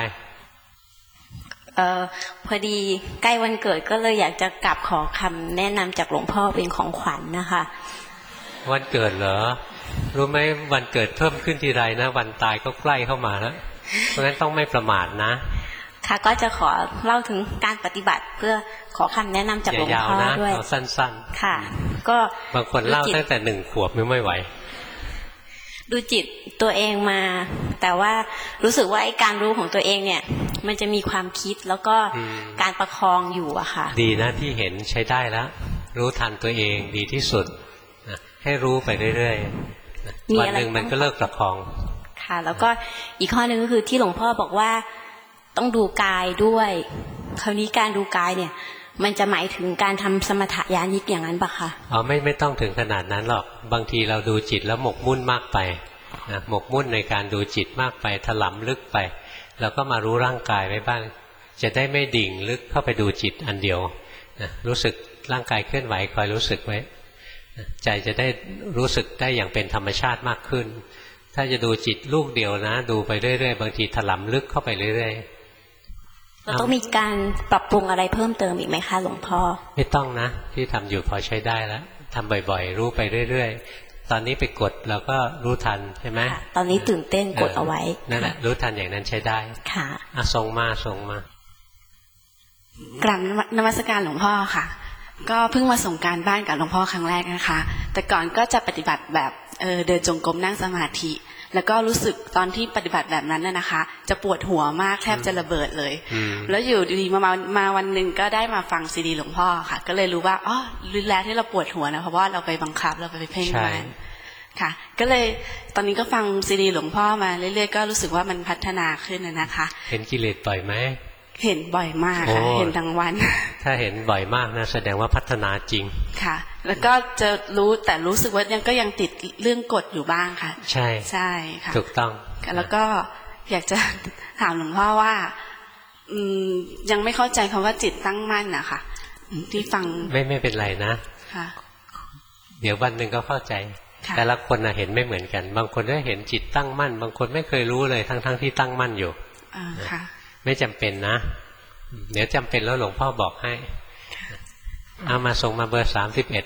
พอดีใกล้วันเกิดก็เลยอยากจะกลับขอคำแนะนำจากหลวงพ่อเป็นของขวัญนะคะวันเกิดเหรอรู้ไหมวันเกิดเพิ่มขึ้นทีไรนะวันตายก็ใกล้เข้ามาแล้วเพราะฉะนั้นต้องไม่ประมาทนะค่ะก็จะขอเล่าถึงการปฏิบัติเพื่อขอคำแนะนำจากหลวงพ่อด้วยสั้นๆค่ะก็บางคนเล่าตั้งแต่1 ขวบไม่ไหวดูจิตตัวเองมาแต่ว่ารู้สึกว่าไอ้การรู้ของตัวเองเนี่ยมันจะมีความคิดแล้วก็การประคองอยู่อะค่ะดีนะที่เห็นใช้ได้แล้วรู้ทันตัวเองดีที่สุดให้รู้ไปเรื่อยๆวันหนึ่งมันก็เลิกประคองค่ะแล้วก็อีกข้อหนึ่งก็คือที่หลวงพ่อบอกว่าต้องดูกายด้วยคราวนี้การดูกายเนี่ยมันจะหมายถึงการทำสมถะญาณิกอย่างนั้นปะคะไม่ต้องถึงขนาดนั้นหรอกบางทีเราดูจิตแล้วหมกมุ่นมากไปหมกมุ่นในการดูจิตมากไปถลำลึกไปเราก็มารู้ร่างกายไว้บ้างจะได้ไม่ดิ่งลึกเข้าไปดูจิตอันเดียวรู้สึกร่างกายเคลื่อนไหวคอยรู้สึกไว้ใจจะได้รู้สึกได้อย่างเป็นธรรมชาติมากขึ้นถ้าจะดูจิตลูกเดียวนะดูไปเรื่อยๆบางทีถลำลึกเข้าไปเรื่อยๆเราต้องมีการปรับปรุงอะไรเพิ่มเติมอีกไหมคะหลวงพ่อไม่ต้องนะที่ทำอยู่พอใช้ได้แล้วทำบ่อยๆรู้ไปเรื่อยๆตอนนี้ไปกดเราก็รู้ทันใช่ไหมตอนนี้ตื่นเต้นกดเอาไว้นั่นแหละรู้ทันอย่างนั้นใช้ได้ค่ะส่งมากราบนมัสการหลวงพ่อค่ะก็เพิ่งมาส่งการบ้านกับหลวงพ่อครั้งแรกนะคะแต่ก่อนก็จะปฏิบัติแบบเดินจงกรมนั่งสมาธิแล้วก็รู้สึกตอนที่ปฏิบัติแบบนั้นนะคะจะปวดหัวมากแทบจะระเบิดเลยแล้วอยู่ดีๆมาวันหนึ่งก็ได้มาฟังซีดีหลวงพ่อค่ะก็เลยรู้ว่ารู้แล้วที่เราปวดหัวนะเพราะว่าเราไปบังคับเราไปเพ่งมันค่ะก็เลยตอนนี้ก็ฟังซีดีหลวงพ่อมาเรื่อยๆก็รู้สึกว่ามันพัฒนาขึ้นนะคะเห็นกิเลสบ่อยไหมเห็นบ่อยมากค่ะเห็นทั้งวันถ้าเห็นบ่อยมากนะแสดงว่าพัฒนาจริงค่ะแล้วก็จะรู้แต่รู้สึกว่ายังติดเรื่องกฎอยู่บ้างค่ะใช่ค่ะถูกต้องแล้วก็อยากจะถามหลวงพ่อว่ายังไม่เข้าใจคำว่าจิตตั้งมั่นนะคะที่ฟังไม่เป็นไรนะค่ะเดี๋ยววันหนึ่งก็เข้าใจแต่ละคนเห็นไม่เหมือนกันบางคนได้เห็นจิตตั้งมั่นบางคนไม่เคยรู้เลยทั้งที่ตั้งมั่นอยู่ค่ะไม่จำเป็นนะเดี๋ยวจำเป็นแล้วหลวงพ่อบอกให้เอามาส่งมาเบอร์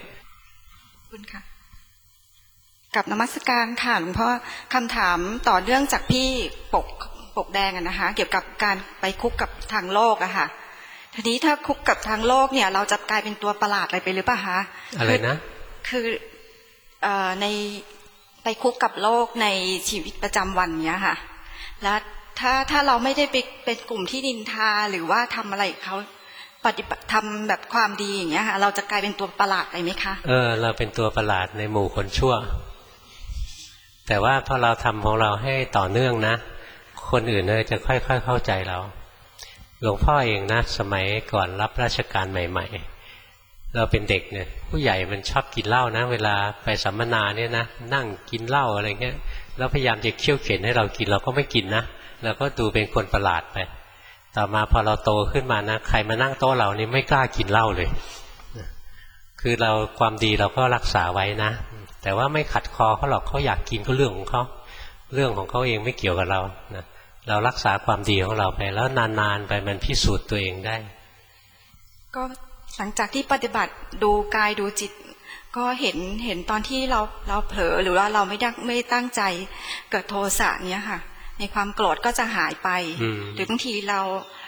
31 คุณค่ะกับนมัสการค่ะหลวงพ่อคำถามต่อเนื่องจากพี่ปกแดงนะคะเกี่ยวกับการไปคุกกับทางโลกอะค่ะทีนี้ถ้าคุกกับทางโลกเนี่ยเราจะกลายเป็นตัวประหลาดอะไรไปหรือเปล่าคะอะไรนะคือในไปคุกกับโลกในชีวิตประจำวันเนี้ยค่ะแล้วถ้าเราไม่ได้ไปเป็นกลุ่มที่นินทาหรือว่าทำอะไรเขาปฏิบัติทำแบบความดีอย่างเงี้ยค่ะเราจะกลายเป็นตัวประหลาดไปไหมคะเราเป็นตัวประหลาดในหมู่คนชั่วแต่ว่าพอเราทำของเราให้ต่อเนื่องนะคนอื่นจะค่อยๆเข้าใจเราหลวงพ่อเองนะสมัยก่อนรับราชการใหม่ๆเราเป็นเด็กเนี่ยผู้ใหญ่มันชอบกินเหล้านะเวลาไปสัมมนาเนี่ยนะนั่งกินเหล้าอะไรเงี้ยแล้วพยายามจะเคี่ยวเข็นให้เรากินเราก็ไม่กินนะเราก็ดูเป็นคนประหลาดไปต่อมาพอเราโตขึ้นมานะใครมานั่งโต๊ะเรานี่ไม่กล้ากินเหล้าเลยคือเราความดีเราก็รักษาไว้นะแต่ว่าไม่ขัดคอเขาหรอกเขาอยากกินก็เรื่องของเขาเรื่องของเขาเองไม่เกี่ยวกับเรานะเรารักษาความดีของเราไปแล้วนานๆไปมันพิสูจน์ตัวเองได้ก็หลังจากที่ปฏิบัติดูกายดูจิตก็เห็นตอนที่เราเผลอหรือว่าเราไม่ตั้งใจเกิดโทสะเนี้ยค่ะในความโกรธก็จะหายไปหรือบางทีเรา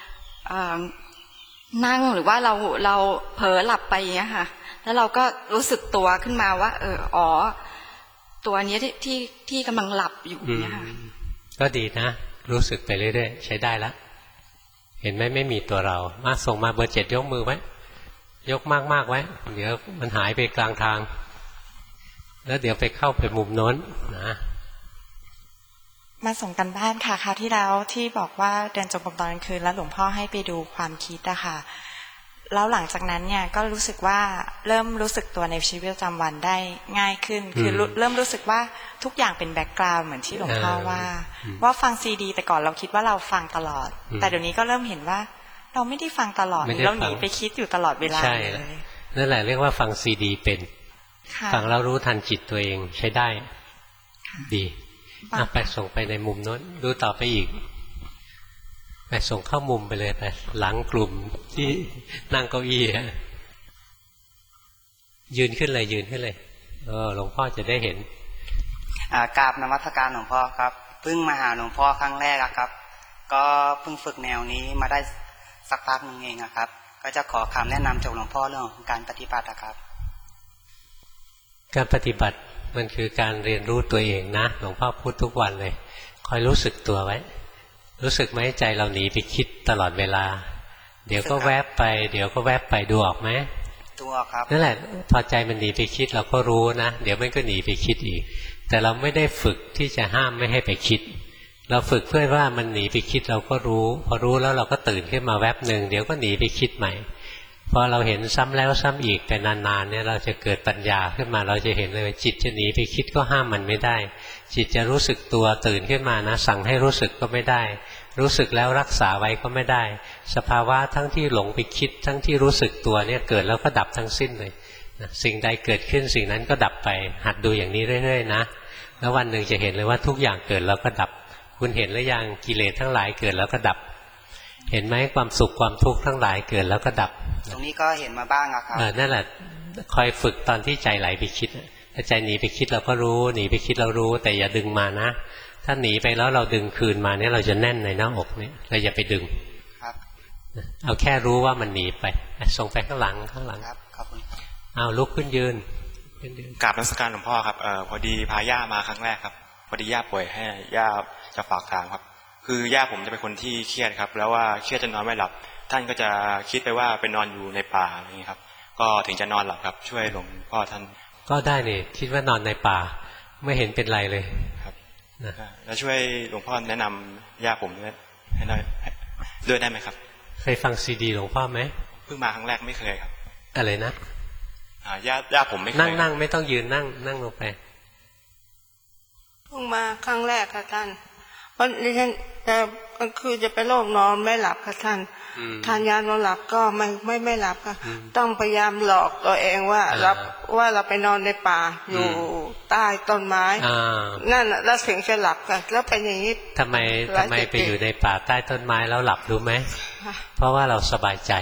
นั่งหรือว่าเราเผลอหลับไปอย่างเงี้ยค่ะแล้วเราก็รู้สึกตัวขึ้นมาว่าตัวนี้ที่กำลังหลับอยู่เนี่ยค่ะก็ดีนะรู้สึกไปเรื่อยๆใช้ได้แล้วเห็นไหมไม่มีตัวเรามาส่งมาเบอร์ 7ยกมือไว้ยกมากๆไว้เดี๋ยวมันหายไปกลางทางแล้วเดี๋ยวไปเข้าไปมุมโน้นนะมาส่งกันบ้านค่ะคราวที่แล้วที่บอกว่าเดินจงกรมตอนกลางคืนแล้วหลวงพ่อให้ไปดูความคิดอะค่ะแล้วหลังจากนั้นเนี่ยก็รู้สึกว่าเริ่มรู้สึกตัวในชีวิตประจำวันได้ง่ายขึ้นคือเริ่มรู้สึกว่าทุกอย่างเป็นแบ็กกราวด์เหมือนที่หลวงพ่อว่าฟังซีดีแต่ก่อนเราคิดว่าเราฟังตลอดแต่เดี๋ยวนี้ก็เริ่มเห็นว่าเราไม่ได้ฟังตลอดเราหนีไปคิดอยู่ตลอดเวลาเลยนั่นแหละเรียกว่าฟังซีดีเป็นฟังแล้วรู้ทันจิตตัวเองใช้ได้ดีไปส่งไปในมุมโน้นดูต่อไปอีกไปส่งเข้ามุมไปเลยไปหลังกลุ่มที่นั่งเก้าอี้ยืนขึ้นเลยยืนขึ้นเลยหลวงพ่อจะได้เห็นกราบนมัสการหลวงพ่อครับเพิ่งมาหาหลวงพ่อครั้งแรกครับก็เพิ่งฝึกแนวนี้มาได้สักพักนึงเองครับก็จะขอคำแนะนำจากหลวงพ่อเรื่องของการปฏิบัติครับการปฏิบัติมันคือการเรียนรู้ตัวเองนะหลวงพ่อพูดทุกวันเลยคอยรู้สึกตัวไว้รู้สึกไหมใจเราหนีไปคิดตลอดเวลาเดี๋ยวก็แวบไปเดี๋ยวก็แวบไปดูออกไหมตัวครับนั่นแหละพอใจมันหนีไปคิดเราก็รู้นะเดี๋ยวมันก็หนีไปคิดอีกแต่เราไม่ได้ฝึกที่จะห้ามไม่ให้ไปคิดเราฝึกเพื่อว่ามันหนีไปคิดเราก็รู้พอรู้แล้วเราก็ตื่นขึ้นมาแวบหนึ่งเดี๋ยวก็หนีไปคิดใหม่พอเราเห็นซ้ำแล้วซ้ำอีกไปนานๆเนี่ยเราจะเกิดปัญญาขึ้นมาเราจะเห็นเลยจิตจะหนีไปคิดก็ห้ามมันไม่ได้จิตจะรู้สึกตัวตื่นขึ้นมานะสั่งให้รู้สึกก็ไม่ได้รู้สึกแล้วรักษาไว้ก็ไม่ได้สภาวะทั้งที่หลงไปคิดทั้งที่รู้สึกตัวเนี่ยเกิดแล้วก็ดับทั้งสิ้นเลยสิ่งใดเกิดขึ้นสิ่งนั้นก็ดับไปหัดดูอย่างนี้เรื่อยๆนะแล้ววันหนึ่งจะเห็นเลยว่าทุกอย่างเกิดแล้วก็ดับคุณเห็นหรือยังกิเลสทั้งหลายเกิดแล้วก็ดับเห็นไหมความสุขความทุกข์ทั้งหลายเกิดแล้วก็ดับตรงนี้ก็เห็นมาบ้างครับนั่นแหละคอยฝึกตอนที่ใจไหลไปคิดถ้าใจหนีไปคิดเราก็รู้หนีไปคิดเรารู้แต่อย่าดึงมานะถ้าหนีไปแล้วเราดึงคืนมาเนี่ยเราจะแน่นในหน้าอกเนี่ยเราอย่าไปดึงครับเอาแค่รู้ว่ามันหนีไปส่งไปข้างหลังครับขอบคุณครับเอาลุกขึ้นยืนกราบนมัสการหลวงพ่อครับพอดีพาย่ามาครั้งแรกครับพอดีย่าป่วยให้ย่าจะฝากทางครับคือย่าผมจะเป็นคนที่เครียดครับแล้วว่าเครียดจนนอนไม่หลับท่านก็จะคิดไปว่าไปนอนอยู่ในป่าอะไรอย่างนี้ครับก็ถึงจะนอนหลับครับช่วยหลวงพ่อท่านก็ได้นี่คิดว่านอนในป่าไม่เห็นเป็นไรเลยครับแล้วช่วยหลวงพ่อแนะนำย่าผมด้วยให้หน่อยด้วยได้ไหมครับเคยฟังซีดีหลวงพ่อไหมเพิ่งมาครั้งแรกไม่เคยครับอะไรนะย่าผมไม่เคยนั่งไม่ต้องยืนนั่งลงไปเพิ่งมาครั้งแรกค่ะท่านวันนี้ท่านคือจะเป็นโรคนอนไม่หลับค่ะท่านทานยานอนหลับก็ไม่หลับค่ะต้องพยายามหลอกตัวเองว่าเราไปนอนในป่าอยู่ใต้ต้นไม้นั่นแล้วถึงจะหลับค่ะแล้วเป็นอย่างนี้ทำไมไปอยู่ในป่าใต้ต้นไม้แล้วหลับรู้ไหมเพราะว่าเราสบายใจ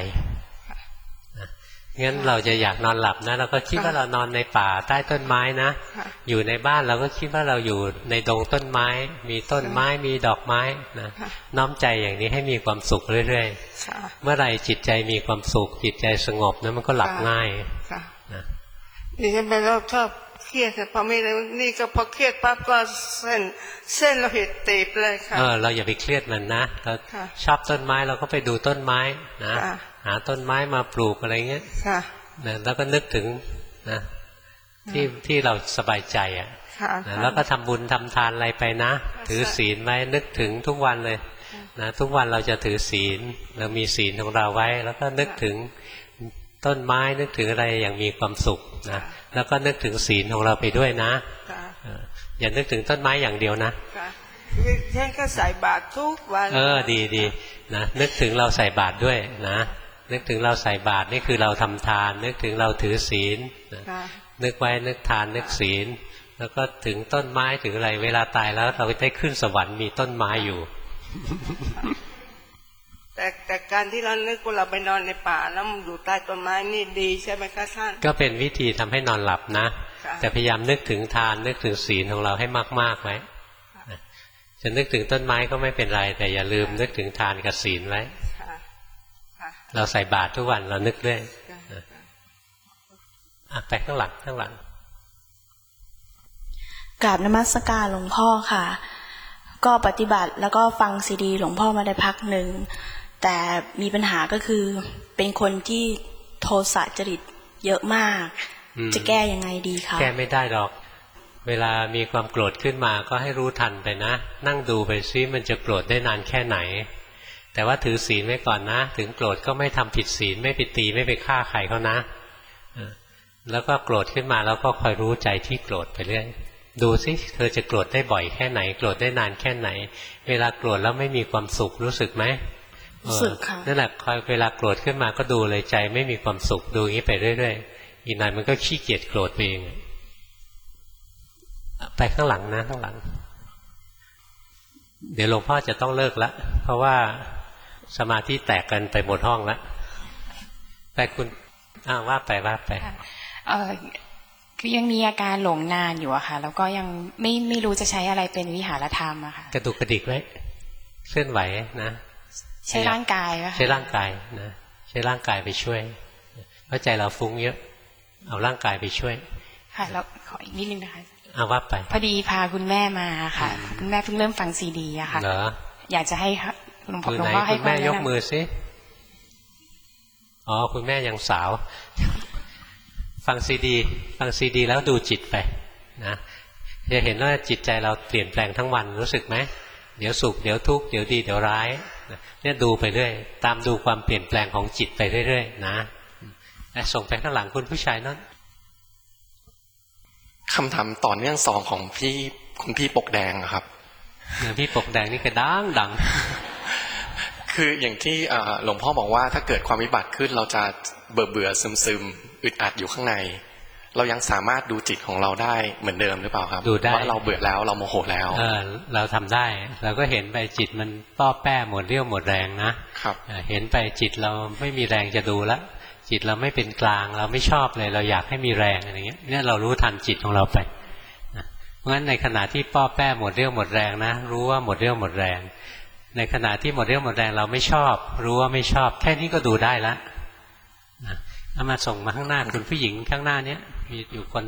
งั้นเราจะอยากนอนหลับนะเราก็คิดว่าเรานอนในป่าใต้ต้นไม้นะอยู่ในบ้านเราก็คิดว่าเราอยู่ในดงต้นไม้มีต้นไม้มีดอกไม้นะน้อมใจอย่างนี้ให้มีความสุขเรื่อยๆเมื่อไหร่จิตใจมีความสุขจิตใจสงบนะมันก็หลับง่ายนะดิฉันเป็นโรคชอบเครียดพอไม่ได้นี่ก็พอเครียดปั๊บก็เส้นเราเห็นตีบเลยค่ะเราอย่าไปเครียดมันนะเราชอบต้นไม้เราก็ไปดูต้นไม้นะหาต้นไม้มาปลูกอะไรเงี้ยแล้วก็นึกถึงนะที่เราสบายใจแล้วก็ทำบุญทำทานอะไรไปนะถือศีลไว้นึกถึงทุกวันเลยนะทุกวันเราจะถือศีลเรามีศีลของเราไว้แล้วก็นึกถึงต้นไม้นึกถึงอะไรอย่างมีความสุขนะแล้วก็นึกถึงศีลของเราไปด้วยนะอย่านึกถึงต้นไม้อย่างเดียวนะแค่ก็ใส่บาตรทุกวันดีนะนึกถึงเราใส่บาตรด้วยนะนึกถึงเราใส่บาตรนี่คือเราทำทานนึกถึงเราถือศีลนึกไว้นึกทานนึกศีลแล้วก็ถึงต้นไม้ถึงอะไรเวลาตายแล้วเราได้ขึ้นสวรรค์มีต้นไม้อยู่แต่การที่เรานึกว่าเราไปนอนในป่าแล้วอยู่ใต้ต้นไม้นี่ดีใช่ไหมคะท่านก็เป็นวิธีทำให้นอนหลับนะแต่พยายามนึกถึงทานนึกถึงศีลของเราให้มากๆไว้จะนึกถึงต้นไม้ก็ไม่เป็นไรแต่อย่าลืมนึกถึงทานกับศีลไว้เราใส่บาตรทุกวันเรานึกด้วยไปข้างหลังกราบนมัสการหลวงพ่อค่ะก็ปฏิบัติแล้วก็ฟังซีดีหลวงพ่อมาได้พักหนึ่งแต่มีปัญหาก็คือเป็นคนที่โทสะจริตเยอะมากจะแก้ยังไงดีคะแก้ไม่ได้หรอกเวลามีความโกรธขึ้นมาก็ให้รู้ทันไปนะนั่งดูไปซิมันจะโกรธได้นานแค่ไหนแต่ว่าถือศีลไว้ก่อนนะถึงโกรธก็ไม่ทำผิดศีลไม่ไปตีไม่ไปฆ่าใครเขานะแล้วก็โกรธขึ้นมาแล้วก็คอยรู้ใจที่โกรธไปเรื่อยดูสิเธอจะโกรธได้บ่อยแค่ไหนโกรธได้นานแค่ไหนเวลาโกรธแล้วไม่มีความสุขรู้สึกไหมรู้สึกค่ะนั่นแหละคอยเวลาโกรธขึ้นมาก็ดูเลยใจไม่มีความสุขดูอย่างนี้ไปเรื่อยๆอีกหน่อยมันก็ขี้เกียจโกรธไปเองไปข้างหลังนะข้างหลังเดี๋ยวหลวงพ่อจะต้องเลิกละเพราะว่าสมาธิแตกกันไปหมดห้องละแต่คุณว่าไปคือยังมีอาการหลงนานอยู่อะค่ะแล้วก็ยังไม่รู้จะใช้อะไรเป็นวิหารธรรมอะค่ะกระดุกกระดิกไว้เคลื่อนไหวนะใช้ร่างกายป่ะใช้ร่างกายนะใช้ร่างกายไปช่วยเพราะใจเราฟุ้งเยอะเอาร่างกายไปช่วยค่ะแล้วขออีกนิดนึงนะคะว่าไปพอดีพาคุณแม่มาค่ะคุณแม่เพิ่งเริ่มฟังซีดีอะค่ะอยากจะให้หลวงพ่อให้คุณแม่ยกมือสิคุณแม่ยังสาวฟังซีดีแล้วดูจิตไปนะจะเห็นว่าจิตใจเราเปลี่ยนแปลงทั้งวันรู้สึกไหมเดี๋ยวสุขเดี๋ยวทุกข์เดี๋ยวดีเดี๋ยวร้ายเนี่ยดูไปเรื่อยตามดูความเปลี่ยนแปลงของจิตไปเรื่อยๆนะส่งไปข้างหลังคุณผู้ชายนั่นคำถามต่อเนื่อง2ของคุณพี่ปกแดงครับพี่ปกแดงนี่ก็ดังคืออย่างที่หลวงพ่อบอกว่าถ้าเกิดความวิบัติขึ้นเราจะเบื่อซึมอึดอัดอยู่ข้างในเรายังสามารถดูจิตของเราได้เหมือนเดิมหรือเปล่าครับดูได้ว่าเราเบื่อแล้วเราโมโหแล้วเราทำได้เราก็เห็นไปจิตมันป้อแป้หมดเรี่ยวหมดแรงนะครับเห็นไปจิตเราไม่มีแรงจะดูละจิตเราไม่เป็นกลางเราไม่ชอบเลยเราอยากให้มีแรงอะไรเงี้ยเนี่ยเรารู้ทันจิตของเราไปเพราะฉะนั้นในขณะที่ป้อแป้หมดเรี่ยวหมดแรงนะรู้ว่าหมดเรี่ยวหมดแรงในขณะที่หมดเรี่ยวหมดแรงเราไม่ชอบรู้ว่าไม่ชอบแค่นี้ก็ดูได้ละเอามาส่งมาข้างหน้าคุณผู้หญิงข้างหน้าเนี้ยมีอยู่คน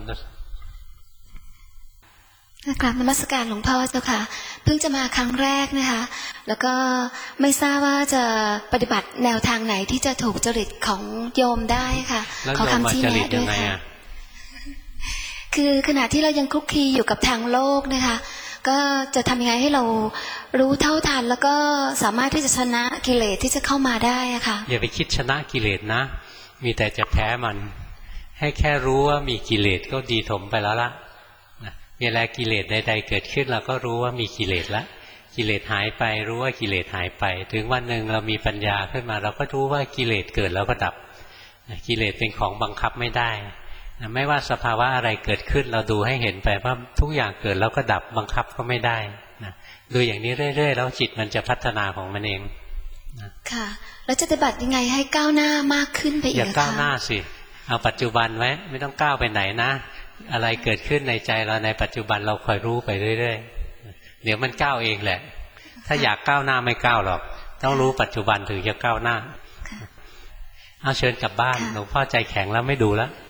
กราบนมัสการหลวงพ่อเจ้าค่ะเพิ่งจะมาครั้งแรกนะคะแล้วก็ไม่ทราบว่าจะปฏิบัติแนวทางไหนที่จะถูกจริตของโยมได้ค่ะขอคำชี้แนะด้วยค่ะคือขณะที่เรายังคลุกคลีอยู่กับทางโลกนะคะก็จะทำยังไงให้เรารู้เท่าทันแล้วก็สามารถที่จะชนะกิเลสที่จะเข้ามาได้อะค่ะอย่าไปคิดชนะกิเลสนะมีแต่จะแพ้มันให้แค่รู้ว่ามีกิเลสก็ดีถมไปแล้วละเวลากิเลสใดๆเกิดขึ้นเราก็รู้ว่ามีกิเลสละกิเลสหายไปรู้ว่ากิเลสหายไปถึงวันหนึ่งเรามีปัญญาขึ้นมาเราก็รู้ว่ากิเลสเกิดแล้วก็ดับกิเลสเป็นของบังคับไม่ได้ไม่ว่าสภาวะอะไรเกิดขึ้นเราดูให้เห็นไปว่าทุกอย่างเกิดแล้วก็ดับบังคับก็ไม่ได้นะดูอย่างนี้เรื่อยๆแล้วจิตมันจะพัฒนาของมันเองค่ะแล้วจะปฏิบัติยังไงให้ก้าวหน้ามากขึ้นไปอีกอย่าก้าวหน้าสิเอาปัจจุบันไว้ไม่ต้องก้าวไปไหนนะอะไรเกิดขึ้นในใจเราในปัจจุบันเราคอยรู้ไปเรื่อยๆเดี๋ยวมันก้าวเองแหละถ้าอยากก้าวหน้าไม่ก้าวหรอกต้องรู้ปัจจุบันถึงจะก้าวหน้าเอาเชิญกลับบ้านหลวงพ่อใจแข็งแล้วไม่ดูแล้ว